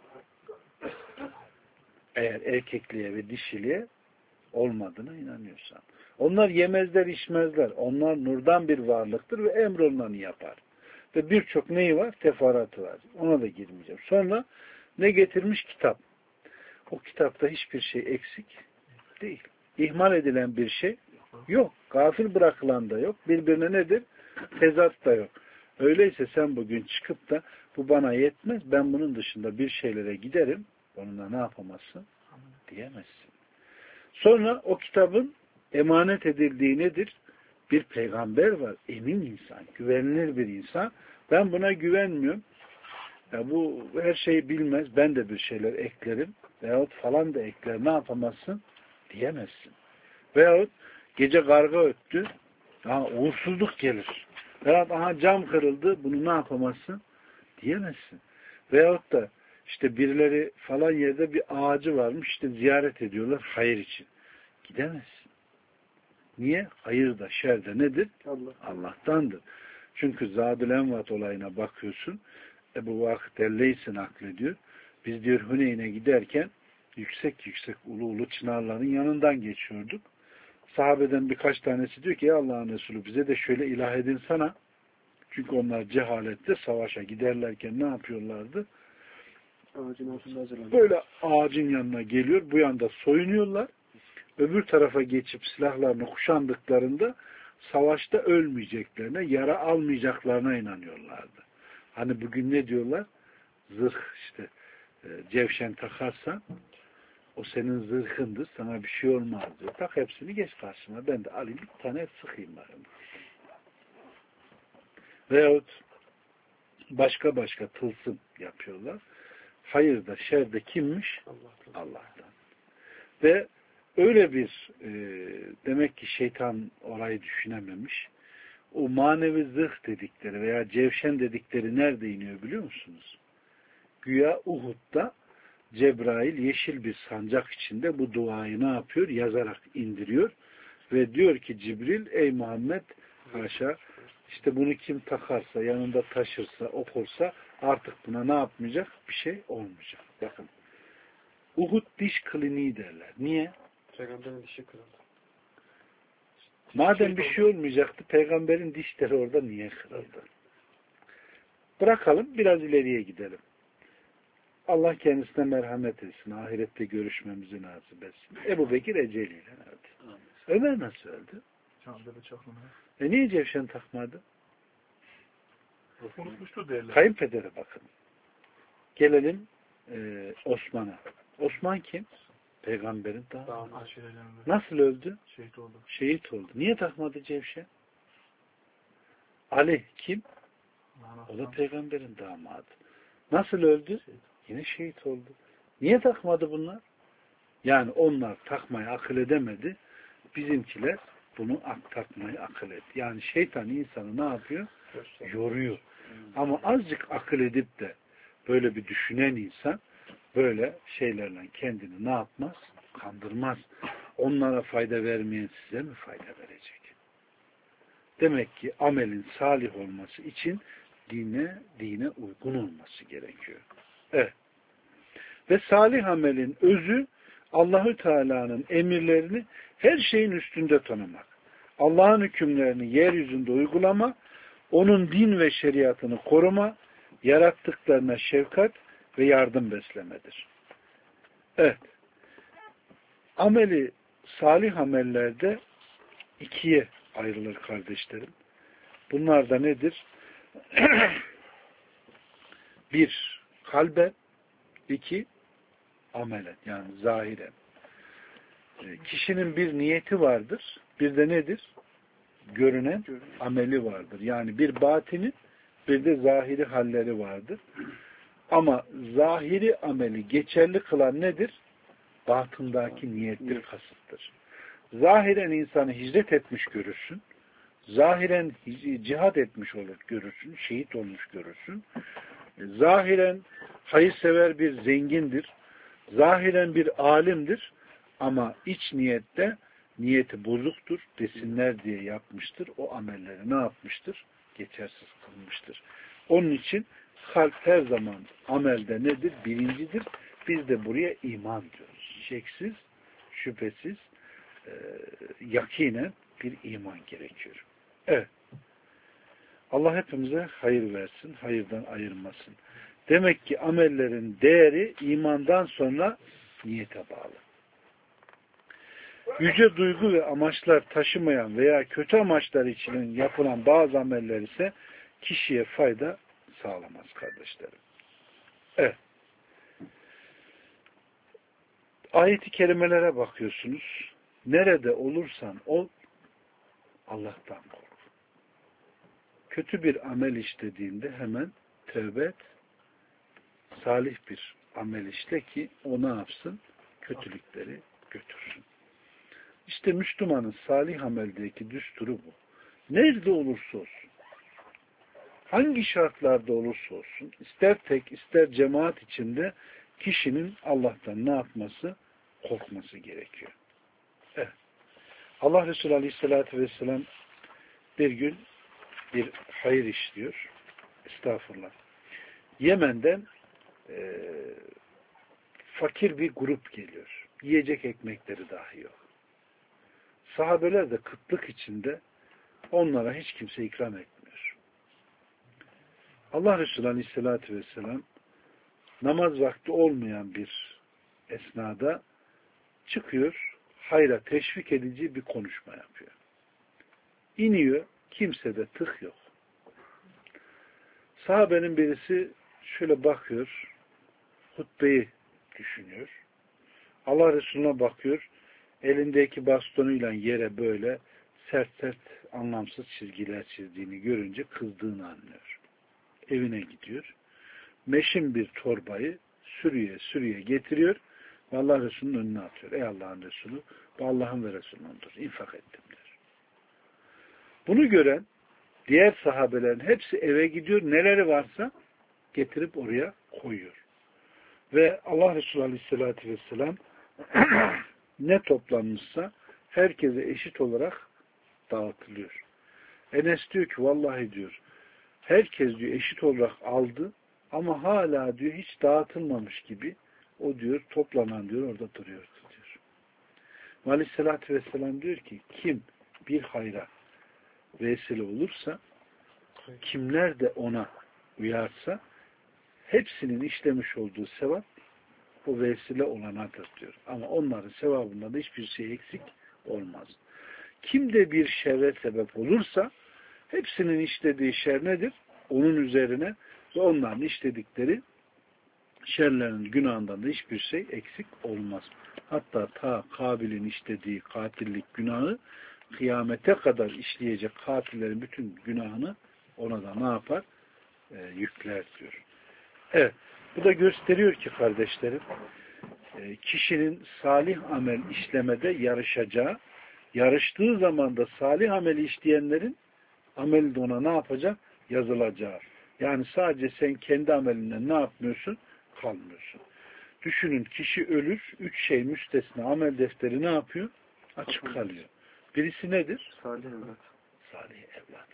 Eğer erkekliğe ve dişiliğe olmadığına inanıyorsan. Onlar yemezler, içmezler. Onlar nurdan bir varlıktır ve emrolunanı yapar. Ve birçok neyi var? Teferruatı var. Ona da girmeyeceğim. Sonra ne getirmiş? Kitap. O kitapta hiçbir şey eksik değil. İhmal edilen bir şey yok. Gafil bırakılan da yok. Birbirine nedir? Tezat da yok. Öyleyse sen bugün çıkıp da bu bana yetmez, ben bunun dışında bir şeylere giderim, onunla ne yapamazsın? Diyemezsin. Sonra o kitabın emanet edildiği nedir? Bir peygamber var. Emin insan, güvenilir bir insan. Ben buna güvenmiyorum. Ya bu her şeyi bilmez. Ben de bir şeyler eklerim. Veyahut falan da ekler. Ne yapamazsın? Diyemezsin. Veyahut gece karga öttü. Ya uğursuzluk gelir. Veyahut aha cam kırıldı. Bunu ne yapamazsın? Diyemezsin. Veyahut da işte birileri falan yerde bir ağacı varmış. İşte ziyaret ediyorlar hayır için. Gidemezsin. Niye? Hayır da şer de nedir? Allah. Allah'tandır. Çünkü Zadül Envat olayına bakıyorsun. Ebu Vakit el-Leysi naklediyor. Biz diyor Hüneyn'e giderken yüksek yüksek ulu ulu çınarların yanından geçiyorduk. Sahabeden birkaç tanesi diyor ki ya Allah'ın Resulü bize de şöyle ilah edin sana. Çünkü onlar cehalette savaşa giderlerken ne yapıyorlardı? Ağacın altında hazırlanıyor. Böyle ağacın yanına geliyor. Bu yanda soyunuyorlar. Öbür tarafa geçip silahlarını kuşandıklarında savaşta ölmeyeceklerine, yara almayacaklarına inanıyorlardı. Hani bugün ne diyorlar? Zırh işte e, cevşen takarsan o senin zırhındır, sana bir şey olmaz diyor. Tak hepsini geç karşıma. Ben de alayım bir tane sıkayım bakayım. Veyahut başka başka tılsım yapıyorlar. Hayır da şer de kimmiş? Allah'tan. Allah'tan. Ve öyle bir e, demek ki şeytan orayı düşünememiş. O manevi zırh dedikleri veya cevşen dedikleri nerede iniyor biliyor musunuz? Güya Uhud'da Cebrail yeşil bir sancak içinde bu duayı ne yapıyor? Yazarak indiriyor. Ve diyor ki Cibril ey Muhammed haşa işte bunu kim takarsa, yanında taşırsa, okursa artık buna ne yapmayacak? Bir şey olmayacak. Bakın. Uhud diş kliniği derler. Niye? Peygamberin dişi kırıldı. Madem bir şey olmayacaktı, peygamberin dişleri orada niye kırıldı? Bırakalım, biraz ileriye gidelim. Allah kendisine merhamet etsin, ahirette görüşmemizi nasip etsin. Ebu Bekir eceliyle öldü. Ömer nasıl öldü? E niye cevşen takmadı? Unutmuştu derler. Kayınpedere bakın. Gelelim e, Osman'a. Osman kim? Peygamberin daha. Nasıl öldü? Şehit oldu. Şehit oldu. Niye takmadı cevşen? Ali kim? O da peygamberin damadı. Nasıl öldü? Yine şehit oldu. Niye takmadı bunlar? Yani onlar takmayı akıl edemedi. Bizimkiler bunu takmayı akıl etti. Yani şeytan insanı ne yapıyor? Yoruyor. Ama azıcık akıl edip de böyle bir düşünen insan böyle şeylerle kendini ne yapmaz? Kandırmaz. Onlara fayda vermeyen size mi fayda verecek? Demek ki amelin salih olması için dine, dine uygun olması gerekiyor. Evet. Ve salih amelin özü Allahü Teala'nın emirlerini her şeyin üstünde tanımak. Allah'ın hükümlerini yeryüzünde uygulama, onun din ve şeriatını koruma, yarattıklarına şefkat ve yardım beslemedir. Evet. Ameli, salih amellerde ikiye ayrılır kardeşlerim. Bunlar da nedir? Bir, kalben, iki, amelen, yani zahiren. Kişinin bir niyeti vardır, bir de nedir? Görünen ameli vardır. Yani bir batini, bir de zahiri halleri vardır. Ama zahiri ameli geçerli kılan nedir? Batındaki niyettir, kasıttır. Zahiren insanı hicret etmiş görürsün. Zahiren cihad etmiş olur görürsün. Şehit olmuş görürsün. zahiren hayırsever bir zengindir. Zahiren bir alimdir. Ama iç niyette niyeti bozuktur. Desinler diye yapmıştır. O amelleri ne yapmıştır? Geçersiz kılmıştır. Onun için kalp her zaman amelde nedir? Birincidir. Biz de buraya iman diyoruz. Şeksiz, şüphesiz, e, yakinen bir iman gerekiyor. Evet. Allah hepimize hayır versin, hayırdan ayırmasın. Demek ki amellerin değeri imandan sonra niyete bağlı. Yüce duygu ve amaçlar taşımayan veya kötü amaçlar için yapılan bazı ameller ise kişiye fayda sağlamaz kardeşlerim. Evet. Ayet-i kerimelere bakıyorsunuz. Nerede olursan ol, Allah'tan kork. Kötü bir amel işlediğinde hemen tövbe et. Salih bir amel işle ki o ne yapsın? Kötülükleri götürsün. İşte Müslümanın salih ameldeki düsturu bu. Nerede olursa olsun, hangi şartlarda olursa olsun, ister tek ister cemaat içinde kişinin Allah'tan ne yapması? Korkması gerekiyor. Evet. Allah Resulü Aleyhisselatü Vesselam bir gün bir hayır işliyor. Estağfurullah. Yemen'den e, fakir bir grup geliyor. Yiyecek ekmekleri dahi yok. Sahabeler de kıtlık içinde onlara hiç kimse ikram etmiyor. Allah Resulü Aleyhisselatü Vesselam namaz vakti olmayan bir esnada çıkıyor, hayra teşvik edici bir konuşma yapıyor. İniyor, kimsede tık yok. Sahabenin birisi şöyle bakıyor, hutbeyi düşünüyor. Allah Resulüne bakıyor, elindeki bastonuyla yere böyle sert sert anlamsız çizgiler çizdiğini görünce kızdığını anlıyor. Evine gidiyor. Meşin bir torbayı sürüye sürüye getiriyor ve Allah Resulü'nün önüne atıyor. Ey Allah'ın Resulü, bu Allah'ın ve Resulü'nündür. İnfak ettim der. Bunu gören diğer sahabelerin hepsi eve gidiyor. Neleri varsa getirip oraya koyuyor. Ve Allah Resulü Aleyhisselatü Vesselam ne toplanmışsa herkese eşit olarak dağıtılıyor. Enes diyor ki vallahi diyor herkes diyor eşit olarak aldı ama hala diyor hiç dağıtılmamış gibi o diyor toplanan diyor orada duruyor diyor. Aleyhisselatü Vesselam diyor ki kim bir hayra vesile olursa kimler de ona uyarsa hepsinin işlemiş olduğu sevap o vesile olanadır diyor. Ama onların sevabında da hiçbir şey eksik olmaz. Kim de bir şerre sebep olursa hepsinin işlediği şer nedir? Onun üzerine ve onların işledikleri şerlerin günahından da hiçbir şey eksik olmaz. Hatta ta Kabil'in işlediği katillik günahı kıyamete kadar işleyecek katillerin bütün günahını ona da ne yapar? E, yükler diyor. Evet. Bu da gösteriyor ki kardeşlerim e, kişinin salih amel işlemede yarışacağı, yarıştığı zaman da salih ameli işleyenlerin ameli de ona ne yapacak? Yazılacağı. Yani sadece sen kendi amelinden ne yapmıyorsun? Kalmıyorsun. Düşünün kişi ölür, üç şey müstesna amel defteri ne yapıyor? Açık kalıyor. Birisi nedir? Salih evlat. Salih evlat.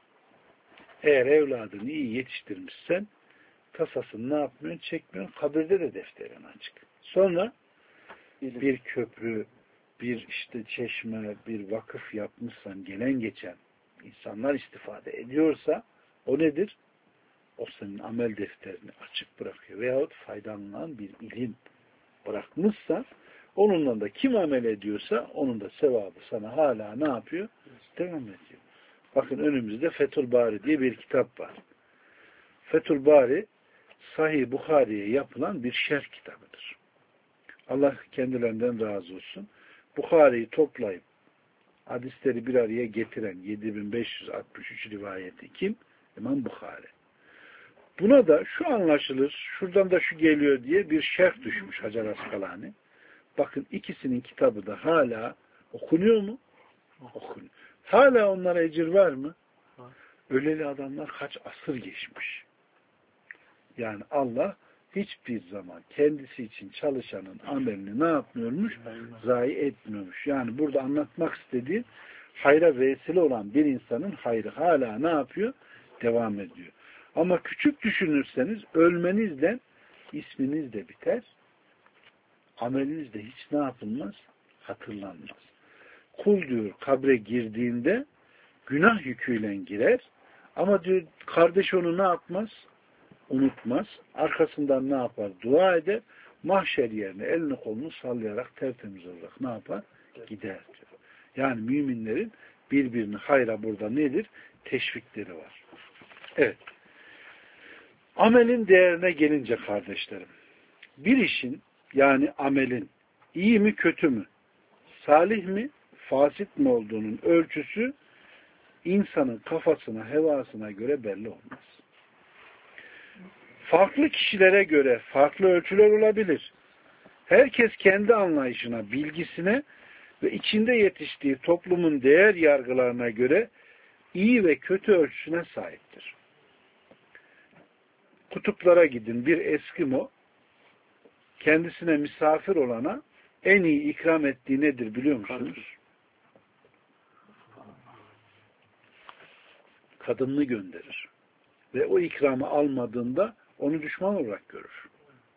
Eğer evladını iyi yetiştirmişsen kasasını ne yapmıyorsun? Çekmiyorsun. Kabirde de defterin açık. Sonra bir köprü, bir işte çeşme, bir vakıf yapmışsan gelen geçen insanlar istifade ediyorsa o nedir? O senin amel defterini açık bırakıyor. Veyahut faydalanan bir ilim bırakmışsa onunla da kim amel ediyorsa onun da sevabı sana hala ne yapıyor? Devam ediyor. Bakın önümüzde Fethül Bari diye bir kitap var. Fethül Bari Sahih Bukhari'ye yapılan bir şerh kitabıdır. Allah kendilerinden razı olsun. Bukhari'yi toplayıp hadisleri bir araya getiren yedi bin beş yüz altmış üç rivayeti kim? İmam Bukhari. Buna da şu anlaşılır, şuradan da şu geliyor diye bir şerh düşmüş Hacer Askalani. Bakın ikisinin kitabı da hala okunuyor mu? Okunuyor. Hala onlara ecir var mı? Var. Öleli adamlar kaç asır geçmiş. Yani Allah hiçbir zaman kendisi için çalışanın amelini ne yapmıyormuş? Zayi etmiyormuş. Yani burada anlatmak istediğim hayra vesile olan bir insanın hayrı hala ne yapıyor? Devam ediyor. Ama küçük düşünürseniz ölmenizle isminiz de biter. Ameliniz de hiç ne yapılmaz? Hatırlanmaz. Kul diyor kabre girdiğinde günah yüküyle girer. Ama diyor kardeş onu ne yapmaz? Unutmaz. Arkasından ne yapar? Dua eder. Mahşer yerine elini kolunu sallayarak tertemiz olarak ne yapar? Gider diyor. Yani müminlerin birbirini hayra burada nedir? Teşvikleri var. Evet. Amelin değerine gelince kardeşlerim, bir işin yani amelin iyi mi kötü mü, salih mi, fasit mi olduğunun ölçüsü insanın kafasına, hevasına göre belli olmaz. Farklı kişilere göre farklı ölçüler olabilir. Herkes kendi anlayışına, bilgisine ve içinde yetiştiği toplumun değer yargılarına göre iyi ve kötü ölçüsüne sahiptir. Kutuplara gidin, bir Eskimo kendisine misafir olana en iyi ikram ettiği nedir biliyor musunuz? Kadınını gönderir. Ve o ikramı almadığında onu düşman olarak görür.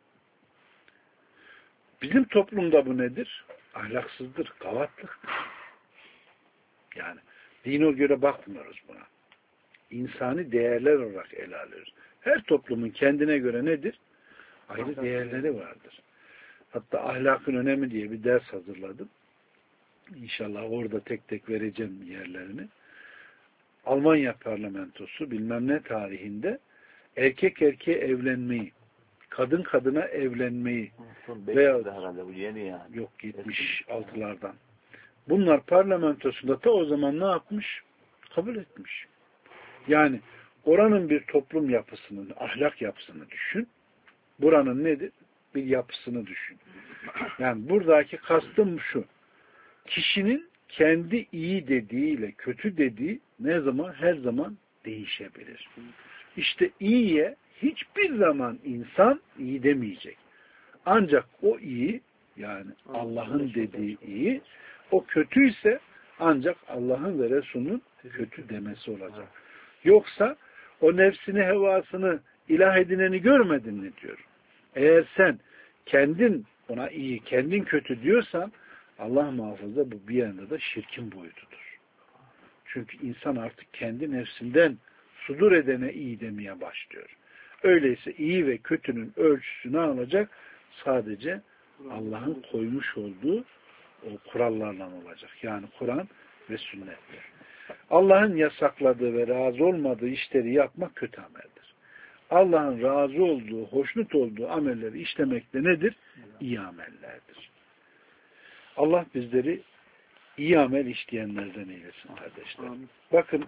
Bizim toplumda bu nedir? Ahlaksızdır, gavatlıktır. Yani dine göre bakmıyoruz buna. İnsani değerler olarak ele alıyoruz. Her toplumun kendine göre nedir? Ayrı değerleri vardır. Hatta ahlakın önemi diye bir ders hazırladım. İnşallah orada tek tek vereceğim yerlerini. Almanya parlamentosu bilmem ne tarihinde erkek erkeğe evlenmeyi, kadın kadına evlenmeyi veya yani. yok yetmiş altılardan. Bunlar parlamentosunda ta o zaman ne yapmış? Kabul etmiş. Yani oranın bir toplum yapısını, ahlak yapısını düşün. Buranın nedir? Bir yapısını düşün. Yani buradaki kastım şu. Kişinin kendi iyi dediğiyle kötü dediği ne zaman? Her zaman değişebilir. İşte iyiye hiçbir zaman insan iyi demeyecek. Ancak o iyi, yani Allah'ın dediği iyi, o kötüyse ancak Allah'ın ve Resul'ün kötü demesi olacak. Yoksa o nefsini, hevasını ilah edineni görmedin mi diyor. Eğer sen kendin ona iyi, kendin kötü diyorsan Allah muhafaza bu bir yanda da şirkin boyutudur. Çünkü insan artık kendi nefsinden sudur edene iyi demeye başlıyor. Öyleyse iyi ve kötünün ölçüsü ne olacak? Sadece Allah'ın koymuş olduğu o kurallarla olacak. Yani Kur'an ve sünnettir. Allah'ın yasakladığı ve razı olmadığı işleri yapmak kötü ameldir. Allah'ın razı olduğu, hoşnut olduğu amelleri işlemek de nedir? İyi amellerdir. Allah bizleri iyi amel işleyenlerden eylesin kardeşler. Bakın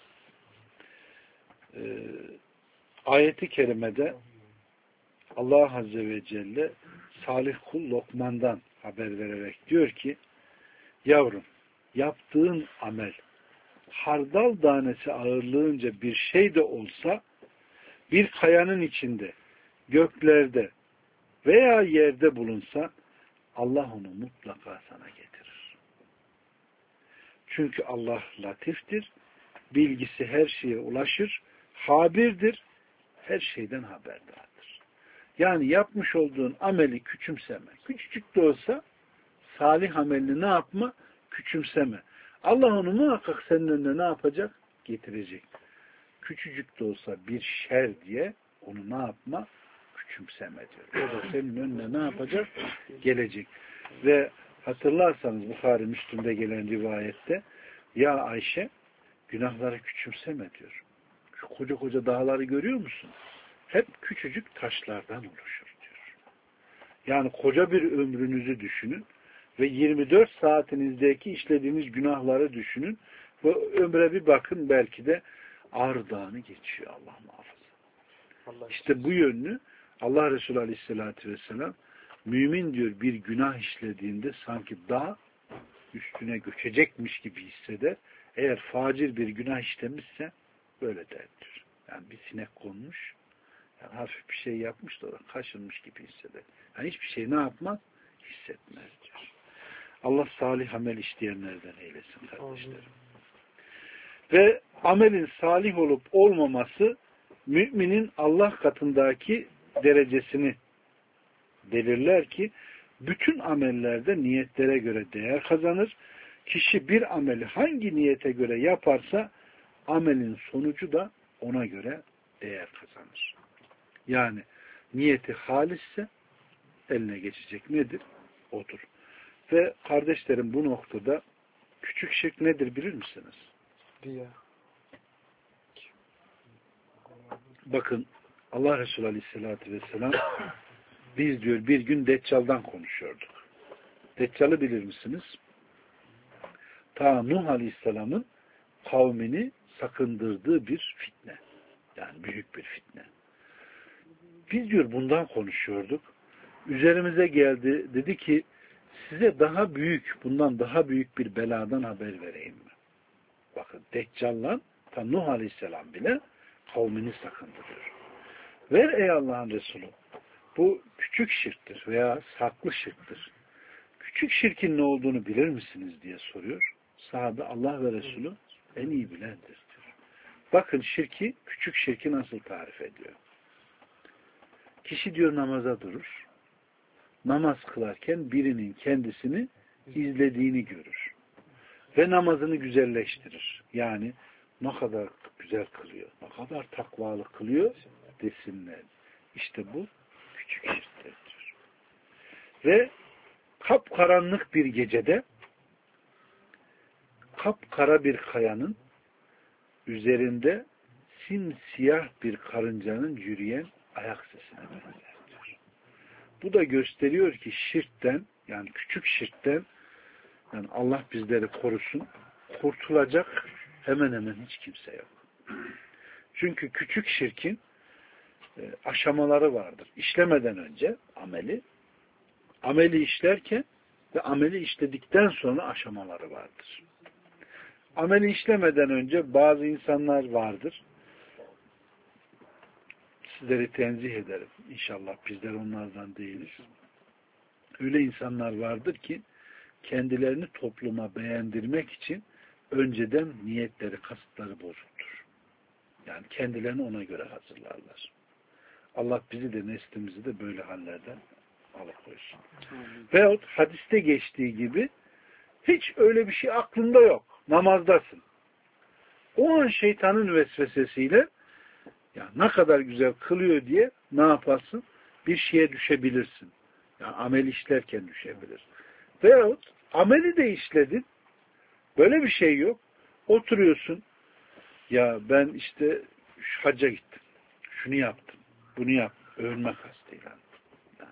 e, ayeti kerimede Allah Azze ve Celle salih kul Lokman'dan haber vererek diyor ki yavrum yaptığın amel hardal tanesi ağırlığınca bir şey de olsa bir kayanın içinde, göklerde veya yerde bulunsa Allah onu mutlaka sana getirir. Çünkü Allah latiftir, bilgisi her şeye ulaşır, habirdir, her şeyden haberdardır. Yani yapmış olduğun ameli küçümseme. Küçücük de olsa salih amelini ne yapma? Küçümseme. Allah onu muhakkak senin önüne ne yapacak? Getirecek. Küçücük de olsa bir şer diye onu ne yapma? Küçümseme diyor. O da senin önüne ne yapacak? Gelecek. Ve hatırlarsanız Bukhari Müslüm'de gelen rivayette ya Ayşe günahları küçümseme diyor. Şu koca koca dağları görüyor musun? Hep küçücük taşlardan oluşur diyor. Yani koca bir ömrünüzü düşünün ve yirmi dört saatinizdeki işlediğiniz günahları düşünün ve ömre bir bakın belki de Ağrı Dağı'nı geçiyor Allah muhafaza. Allah işte bu yönlü Allah Resulü Aleyhisselatü Vesselam mümin diyor bir günah işlediğinde sanki dağ üstüne göçecekmiş gibi hisseder. Eğer facir bir günah işlemişse böyle der diyor. Yani bir sinek konmuş. Yani hafif bir şey yapmış da kaşınmış gibi hisseder. Yani hiçbir şey ne yapmaz? Hissetmez diyor. Allah salih amel işleyenlerden eylesin kardeşlerim. Ve amelin salih olup olmaması müminin Allah katındaki derecesini belirler ki bütün amellerde niyetlere göre değer kazanır. Kişi bir ameli hangi niyete göre yaparsa amelin sonucu da ona göre değer kazanır. Yani niyeti halisse eline geçecek nedir? Odur. Ve kardeşlerim bu noktada küçük şirk nedir bilir misiniz? Riya. Bakın Allah Resulü Aleyhisselatü Vesselam biz diyor bir gün Deccal'dan konuşuyorduk. Deccal'ı bilir misiniz? Ta Nuh Aleyhisselam'ın kavmini sakındırdığı bir fitne. Yani büyük bir fitne. Biz diyor bundan konuşuyorduk. Üzerimize geldi. Dedi ki size daha büyük, bundan daha büyük bir beladan haber vereyim mi? Bakın Deccal'la ta Nuh Aleyhisselam bile kavmini sakındırıyor. Ver ey Allah'ın Resulü. Bu küçük şirktir veya saklı şirktir. Küçük şirkin ne olduğunu bilir misiniz diye soruyor. Sahabe Allah ve Resulü en iyi bilendir diyor. Bakın şirki, küçük şirki nasıl tarif ediyor. Kişi diyor namaza durur. Namaz kılarken birinin kendisini izlediğini görür. Ve namazını güzelleştirir. Yani ne kadar güzel kılıyor, ne kadar takvalı kılıyor desinler. İşte bu küçük şirktir diyor. Ve kapkaranlık bir gecede kapkara bir kayanın üzerinde simsiyah bir karıncanın yürüyen ayak sesine benzer diyor. Bu da gösteriyor ki şirkten, yani küçük şirkten, yani Allah bizleri korusun, kurtulacak hemen hemen hiç kimse yok. Çünkü küçük şirkin e, aşamaları vardır. İşlemeden önce ameli, ameli işlerken ve ameli işledikten sonra aşamaları vardır. Ameli işlemeden önce bazı insanlar vardır. Sizleri tenzih ederim. İnşallah bizler onlardan değiliz. Öyle insanlar vardır ki kendilerini topluma beğendirmek için önceden niyetleri, kasıtları bozuktur. Yani kendilerini ona göre hazırlarlar. Allah bizi de neslimizi de böyle hallerden alıkoysun. Veyahut hadiste geçtiği gibi hiç öyle bir şey aklında yok. Namazdasın. O an şeytanın vesvesesiyle ya ne kadar güzel kılıyor diye ne yaparsın? Bir şeye düşebilirsin. Yani amel işlerken düşebilir. Veyahut ameli de işledin. Böyle bir şey yok. Oturuyorsun. Ya ben işte şu hacca gittim. Şunu yaptım. Bunu yaptım. Övünme kastıyla. Yani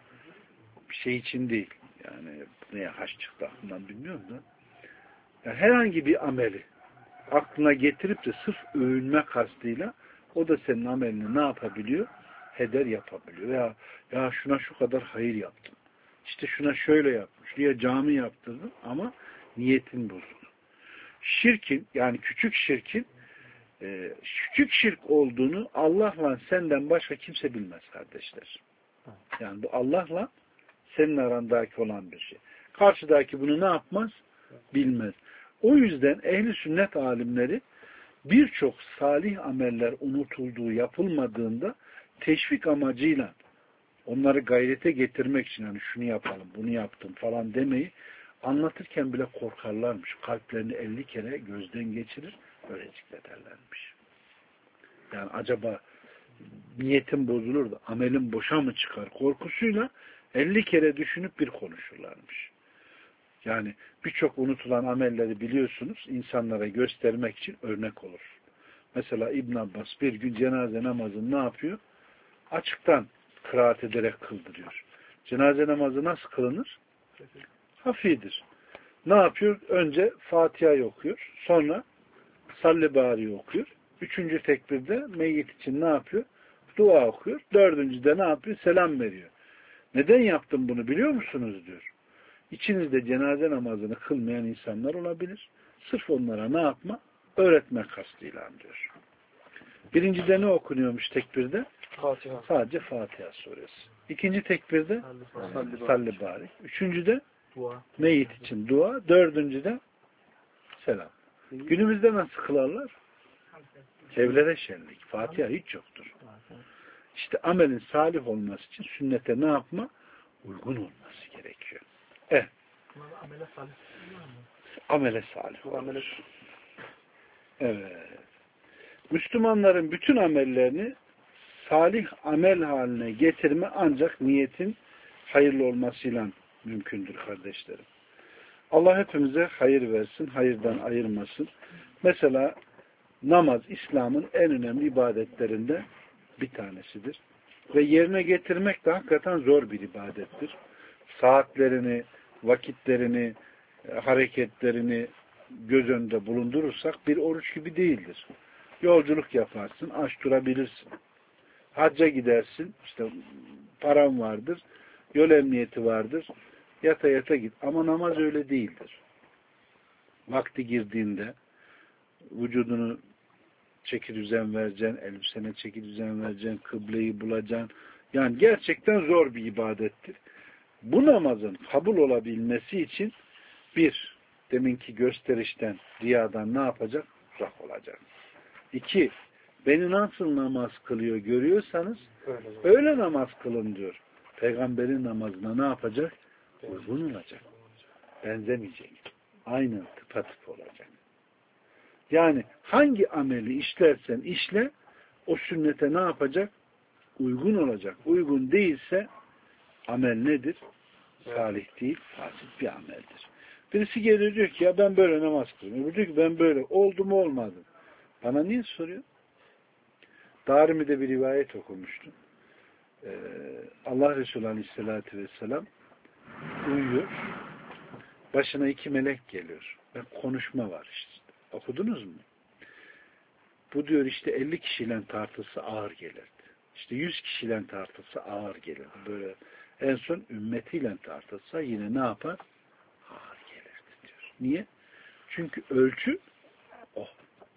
bir şey için değil. Yani neye haç çıktı aklımdan bilmiyorum da. Yani herhangi bir ameli aklına getirip de sırf övünme kastıyla o da senin amelini ne yapabiliyor? Heder yapabiliyor. Ya, ya şuna şu kadar hayır yaptım. İşte şuna şöyle yapmış. Şuraya cami yaptırdım ama niyetin bozuldu. Şirkin, yani küçük şirkin e, küçük şirk olduğunu Allah'la senden başka kimse bilmez kardeşler. Yani bu Allah'la senin arandaki olan bir şey. Karşıdaki bunu ne yapmaz? Bilmez. O yüzden ehli sünnet alimleri birçok salih ameller unutulduğu, yapılmadığında teşvik amacıyla onları gayrete getirmek için hani şunu yapalım, bunu yaptım falan demeyi anlatırken bile korkarlarmış. Kalplerini elli kere gözden geçirir, öyle zikrederlermiş. Yani acaba niyetim bozulur da amelim boşa mı çıkar korkusuyla elli kere düşünüp bir konuşurlarmış. Yani birçok unutulan amelleri biliyorsunuz insanlara göstermek için örnek olur. Mesela İbn Abbas bir gün cenaze namazını ne yapıyor? Açıktan kıraat ederek kıldırıyor. Cenaze namazı nasıl kılınır? Hafidir. Ne yapıyor? Önce Fatiha'yı okuyor. Sonra Salli Bari okuyor. Üçüncü tekbirde meyyit için ne yapıyor? Dua okuyor. Dördüncüde ne yapıyor? Selam veriyor. Neden yaptım bunu biliyor musunuz diyor. İçinizde cenaze namazını kılmayan insanlar olabilir. Sırf onlara ne yapma? Öğretmek kastıyla diyor. Birincide ne okunuyormuş tekbirde? Fatiha. Sadece Fatiha suresi. İkinci tekbirde Salli salli barik. Üçüncüde Dua. meyit için dua. Dördüncüde selam. Günümüzde nasıl kılarlar? Evlere şenlik. Fatiha hiç yoktur. İşte amelin salih olması için sünnete ne yapma? Uygun olması gerekiyor. Eh. Amele salih. Amele salih olur. Evet. Müslümanların bütün amellerini salih amel haline getirme ancak niyetin hayırlı olmasıyla mümkündür kardeşlerim. Allah hepimize hayır versin, hayırdan ayırmasın. Mesela namaz İslam'ın en önemli ibadetlerinden bir tanesidir. Ve yerine getirmek de hakikaten zor bir ibadettir. Saatlerini, vakitlerini, hareketlerini göz önünde bulundurursak bir oruç gibi değildir. Yolculuk yaparsın, aç durabilirsin. Hacca gidersin, işte param vardır, yol emniyeti vardır, yata yata git. Ama namaz öyle değildir. Vakti girdiğinde vücudunu çeki düzen vereceksin, elbisene çeki düzen vereceksin, kıbleyi bulacaksın. Yani gerçekten zor bir ibadettir. Bu namazın kabul olabilmesi için bir, deminki gösterişten, riyadan ne yapacak? Uzak olacak. İki, beni nasıl namaz kılıyor görüyorsanız öyle, öyle namaz kılın diyor. Peygamberin namazına ne yapacak? Uygun olacak. Benzemeyecek. Aynen tıpatıp olacak. Yani hangi ameli işlersen işle o sünnete ne yapacak? Uygun olacak. Uygun değilse amel nedir? Salih değil, fasit bir ameldir. Birisi geliyor diyor ki ya ben böyle namaz kılıyorum. Öbürü diyor ki ben böyle. Oldu mu olmadı. Bana niye soruyor? Darimi'de bir rivayet okumuştum. Ee, Allah Resulü Aleyhisselatü Vesselam uyuyor. Başına iki melek geliyor. Ve konuşma var işte. Okudunuz mu? Bu diyor işte elli kişiyle tartılsa ağır gelirdi. İşte yüz kişiyle tartılsa ağır gelirdi. Böyle en son ümmetiyle tartılsa yine ne yapar? Ağır gelirdi diyor. Niye? Çünkü ölçü o.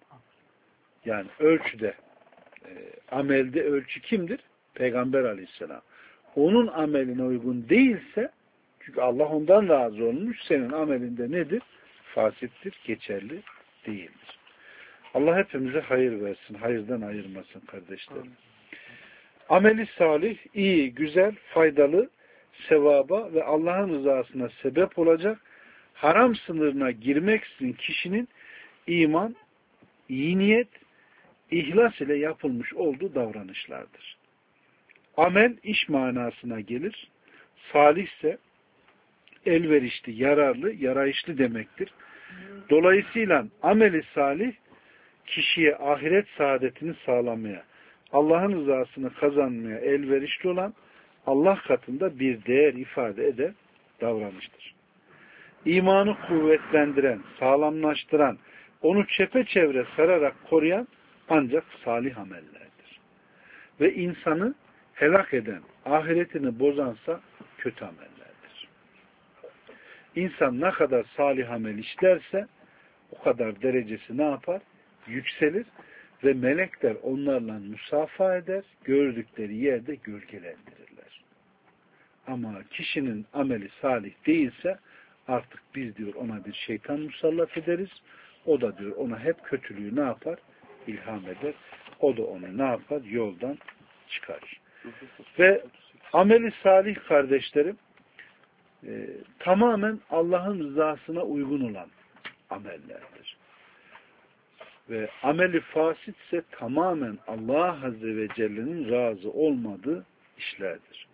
Yani ölçüde e, amelde ölçü kimdir? Peygamber Aleyhisselam. Onun ameline uygun değilse çünkü Allah ondan razı olmuş senin amelinde nedir? Fasittir, geçerli değildir. Allah hepimize hayır versin, hayırdan ayırmasın kardeşlerim. Ameli salih, iyi, güzel, faydalı, sevaba ve Allah'ın rızasına sebep olacak, haram sınırına girmeksizin kişinin iman, iyi niyet, ihlas ile yapılmış olduğu davranışlardır. Amel iş manasına gelir. Salih ise elverişli, yararlı, yarayışlı demektir. Dolayısıyla ameli salih kişiye ahiret saadetini sağlamaya, Allah'ın rızasını kazanmaya elverişli olan Allah katında bir değer ifade eden davranıştır. İmanı kuvvetlendiren, sağlamlaştıran, onu çepeçevre sararak koruyan ancak salih amellerdir. Ve insanı helak eden, ahiretini bozansa kötü amellerdir. İnsan ne kadar salih amel işlerse o kadar derecesi ne yapar? Yükselir ve melekler onlarla musafa eder, gördükleri yerde gölgelendirirler. Ama kişinin ameli salih değilse artık biz diyor ona bir şeytan musallat ederiz. O da diyor ona hep kötülüğü ne yapar? İlham eder. O da onu ne yapar? Yoldan çıkarır. Ve ameli salih kardeşlerim e, tamamen Allah'ın rızasına uygun olan amellerdir. Ve ameli fasit ise tamamen Allah Azze ve Celle'nin razı olmadığı işlerdir.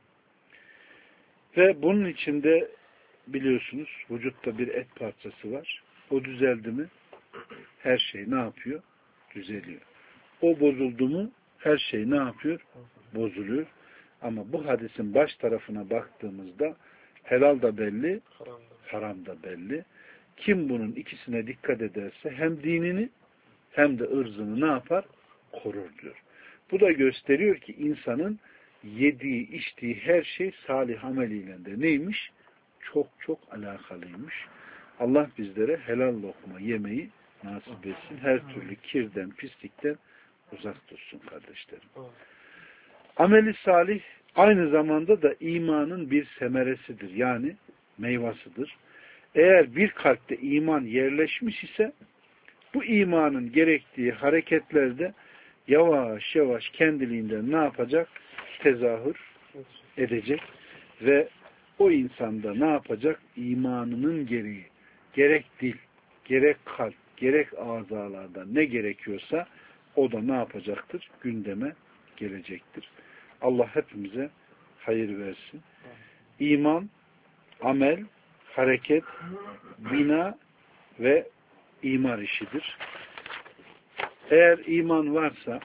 Ve bunun içinde biliyorsunuz vücutta bir et parçası var. O düzeldi mi her şey ne yapıyor? Düzeliyor. O bozuldu mu her şey ne yapıyor? Bozuluyor. Ama bu hadisin baş tarafına baktığımızda helal da belli, haram da belli. Kim bunun ikisine dikkat ederse hem dinini hem de ırzını ne yapar? Korur diyor. Bu da gösteriyor ki insanın yediği, içtiği her şey salih ameliyle de neymiş? Çok çok alakalıymış. Allah bizlere helal lokma yemeyi nasip etsin. Her türlü kirden, pislikten uzak dursun kardeşlerim. Ameli salih aynı zamanda da imanın bir semeresidir. Yani meyvasıdır. Eğer bir kalpte iman yerleşmiş ise bu imanın gerektiği hareketlerde yavaş yavaş kendiliğinden ne yapacak? Tezahür edecek ve o insanda ne yapacak? İmanının gereği gerek dil, gerek kalp, gerek azalarda ne gerekiyorsa o da ne yapacaktır? Gündeme gelecektir. Allah hepimize hayır versin. İman, amel, hareket, bina ve imar işidir. Eğer iman varsa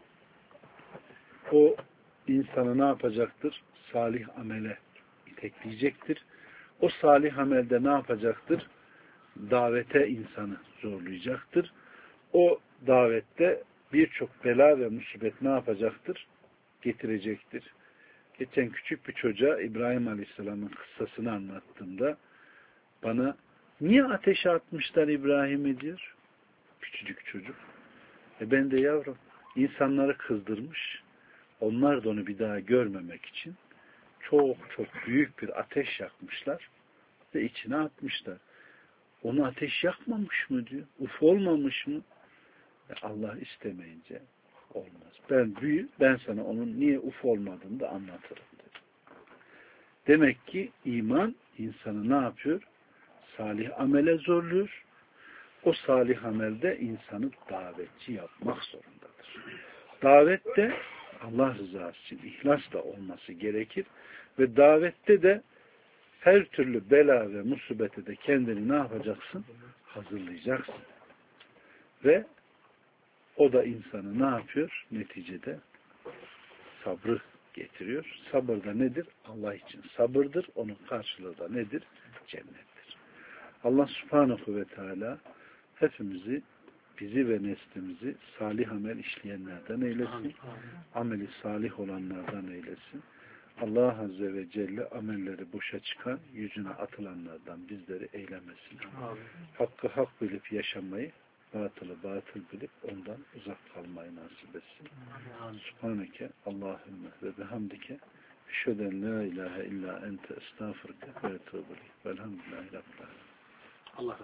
o insanı ne yapacaktır? Salih amele itekleyecektir. O salih amelde ne yapacaktır? Davete insanı zorlayacaktır. O davette birçok bela ve musibet ne yapacaktır? Getirecektir. Geçen küçük bir çocuğa İbrahim Aleyhisselam'ın kıssasını anlattığımda bana niye ateşe atmışlar İbrahim'i diyor. Küçücük çocuk. E ben de yavrum insanları kızdırmış. Onlar da onu bir daha görmemek için çok çok büyük bir ateş yakmışlar ve içine atmışlar. Onu ateş yakmamış mı diyor. Uf olmamış mı? E Allah istemeyince olmaz. Ben büyü, ben sana onun niye uf olmadığını da anlatırım dedi. Demek ki iman insanı ne yapıyor? Salih amele zorluyor. O salih amelde insanı davetçi yapmak zorundadır. Davette Allah rızası için ihlasla olması gerekir ve davette de her türlü bela ve musibete de kendini ne yapacaksın? Hazırlayacaksın. Ve o da insanı ne yapıyor? Neticede sabrı getiriyor. Sabır da nedir? Allah için sabırdır. Onun karşılığı da nedir? Cennettir. Allah subhanahu ve teala hepimizi, bizi ve neslimizi salih amel işleyenlerden eylesin. Ameli salih olanlardan eylesin. Allah Azze ve Celle amelleri boşa çıkan, yüzüne atılanlardan bizleri eylemesin. Hakkı hak bilip yaşamayı, batılı batıl bilip ondan uzak kalmayı nasip etsin. Subhaneke Allahümme ve bihamdike eşheden la ilahe illa ente estağfurke ve etûbü ileyk. Velhamdülillahi Rabbil âlemin.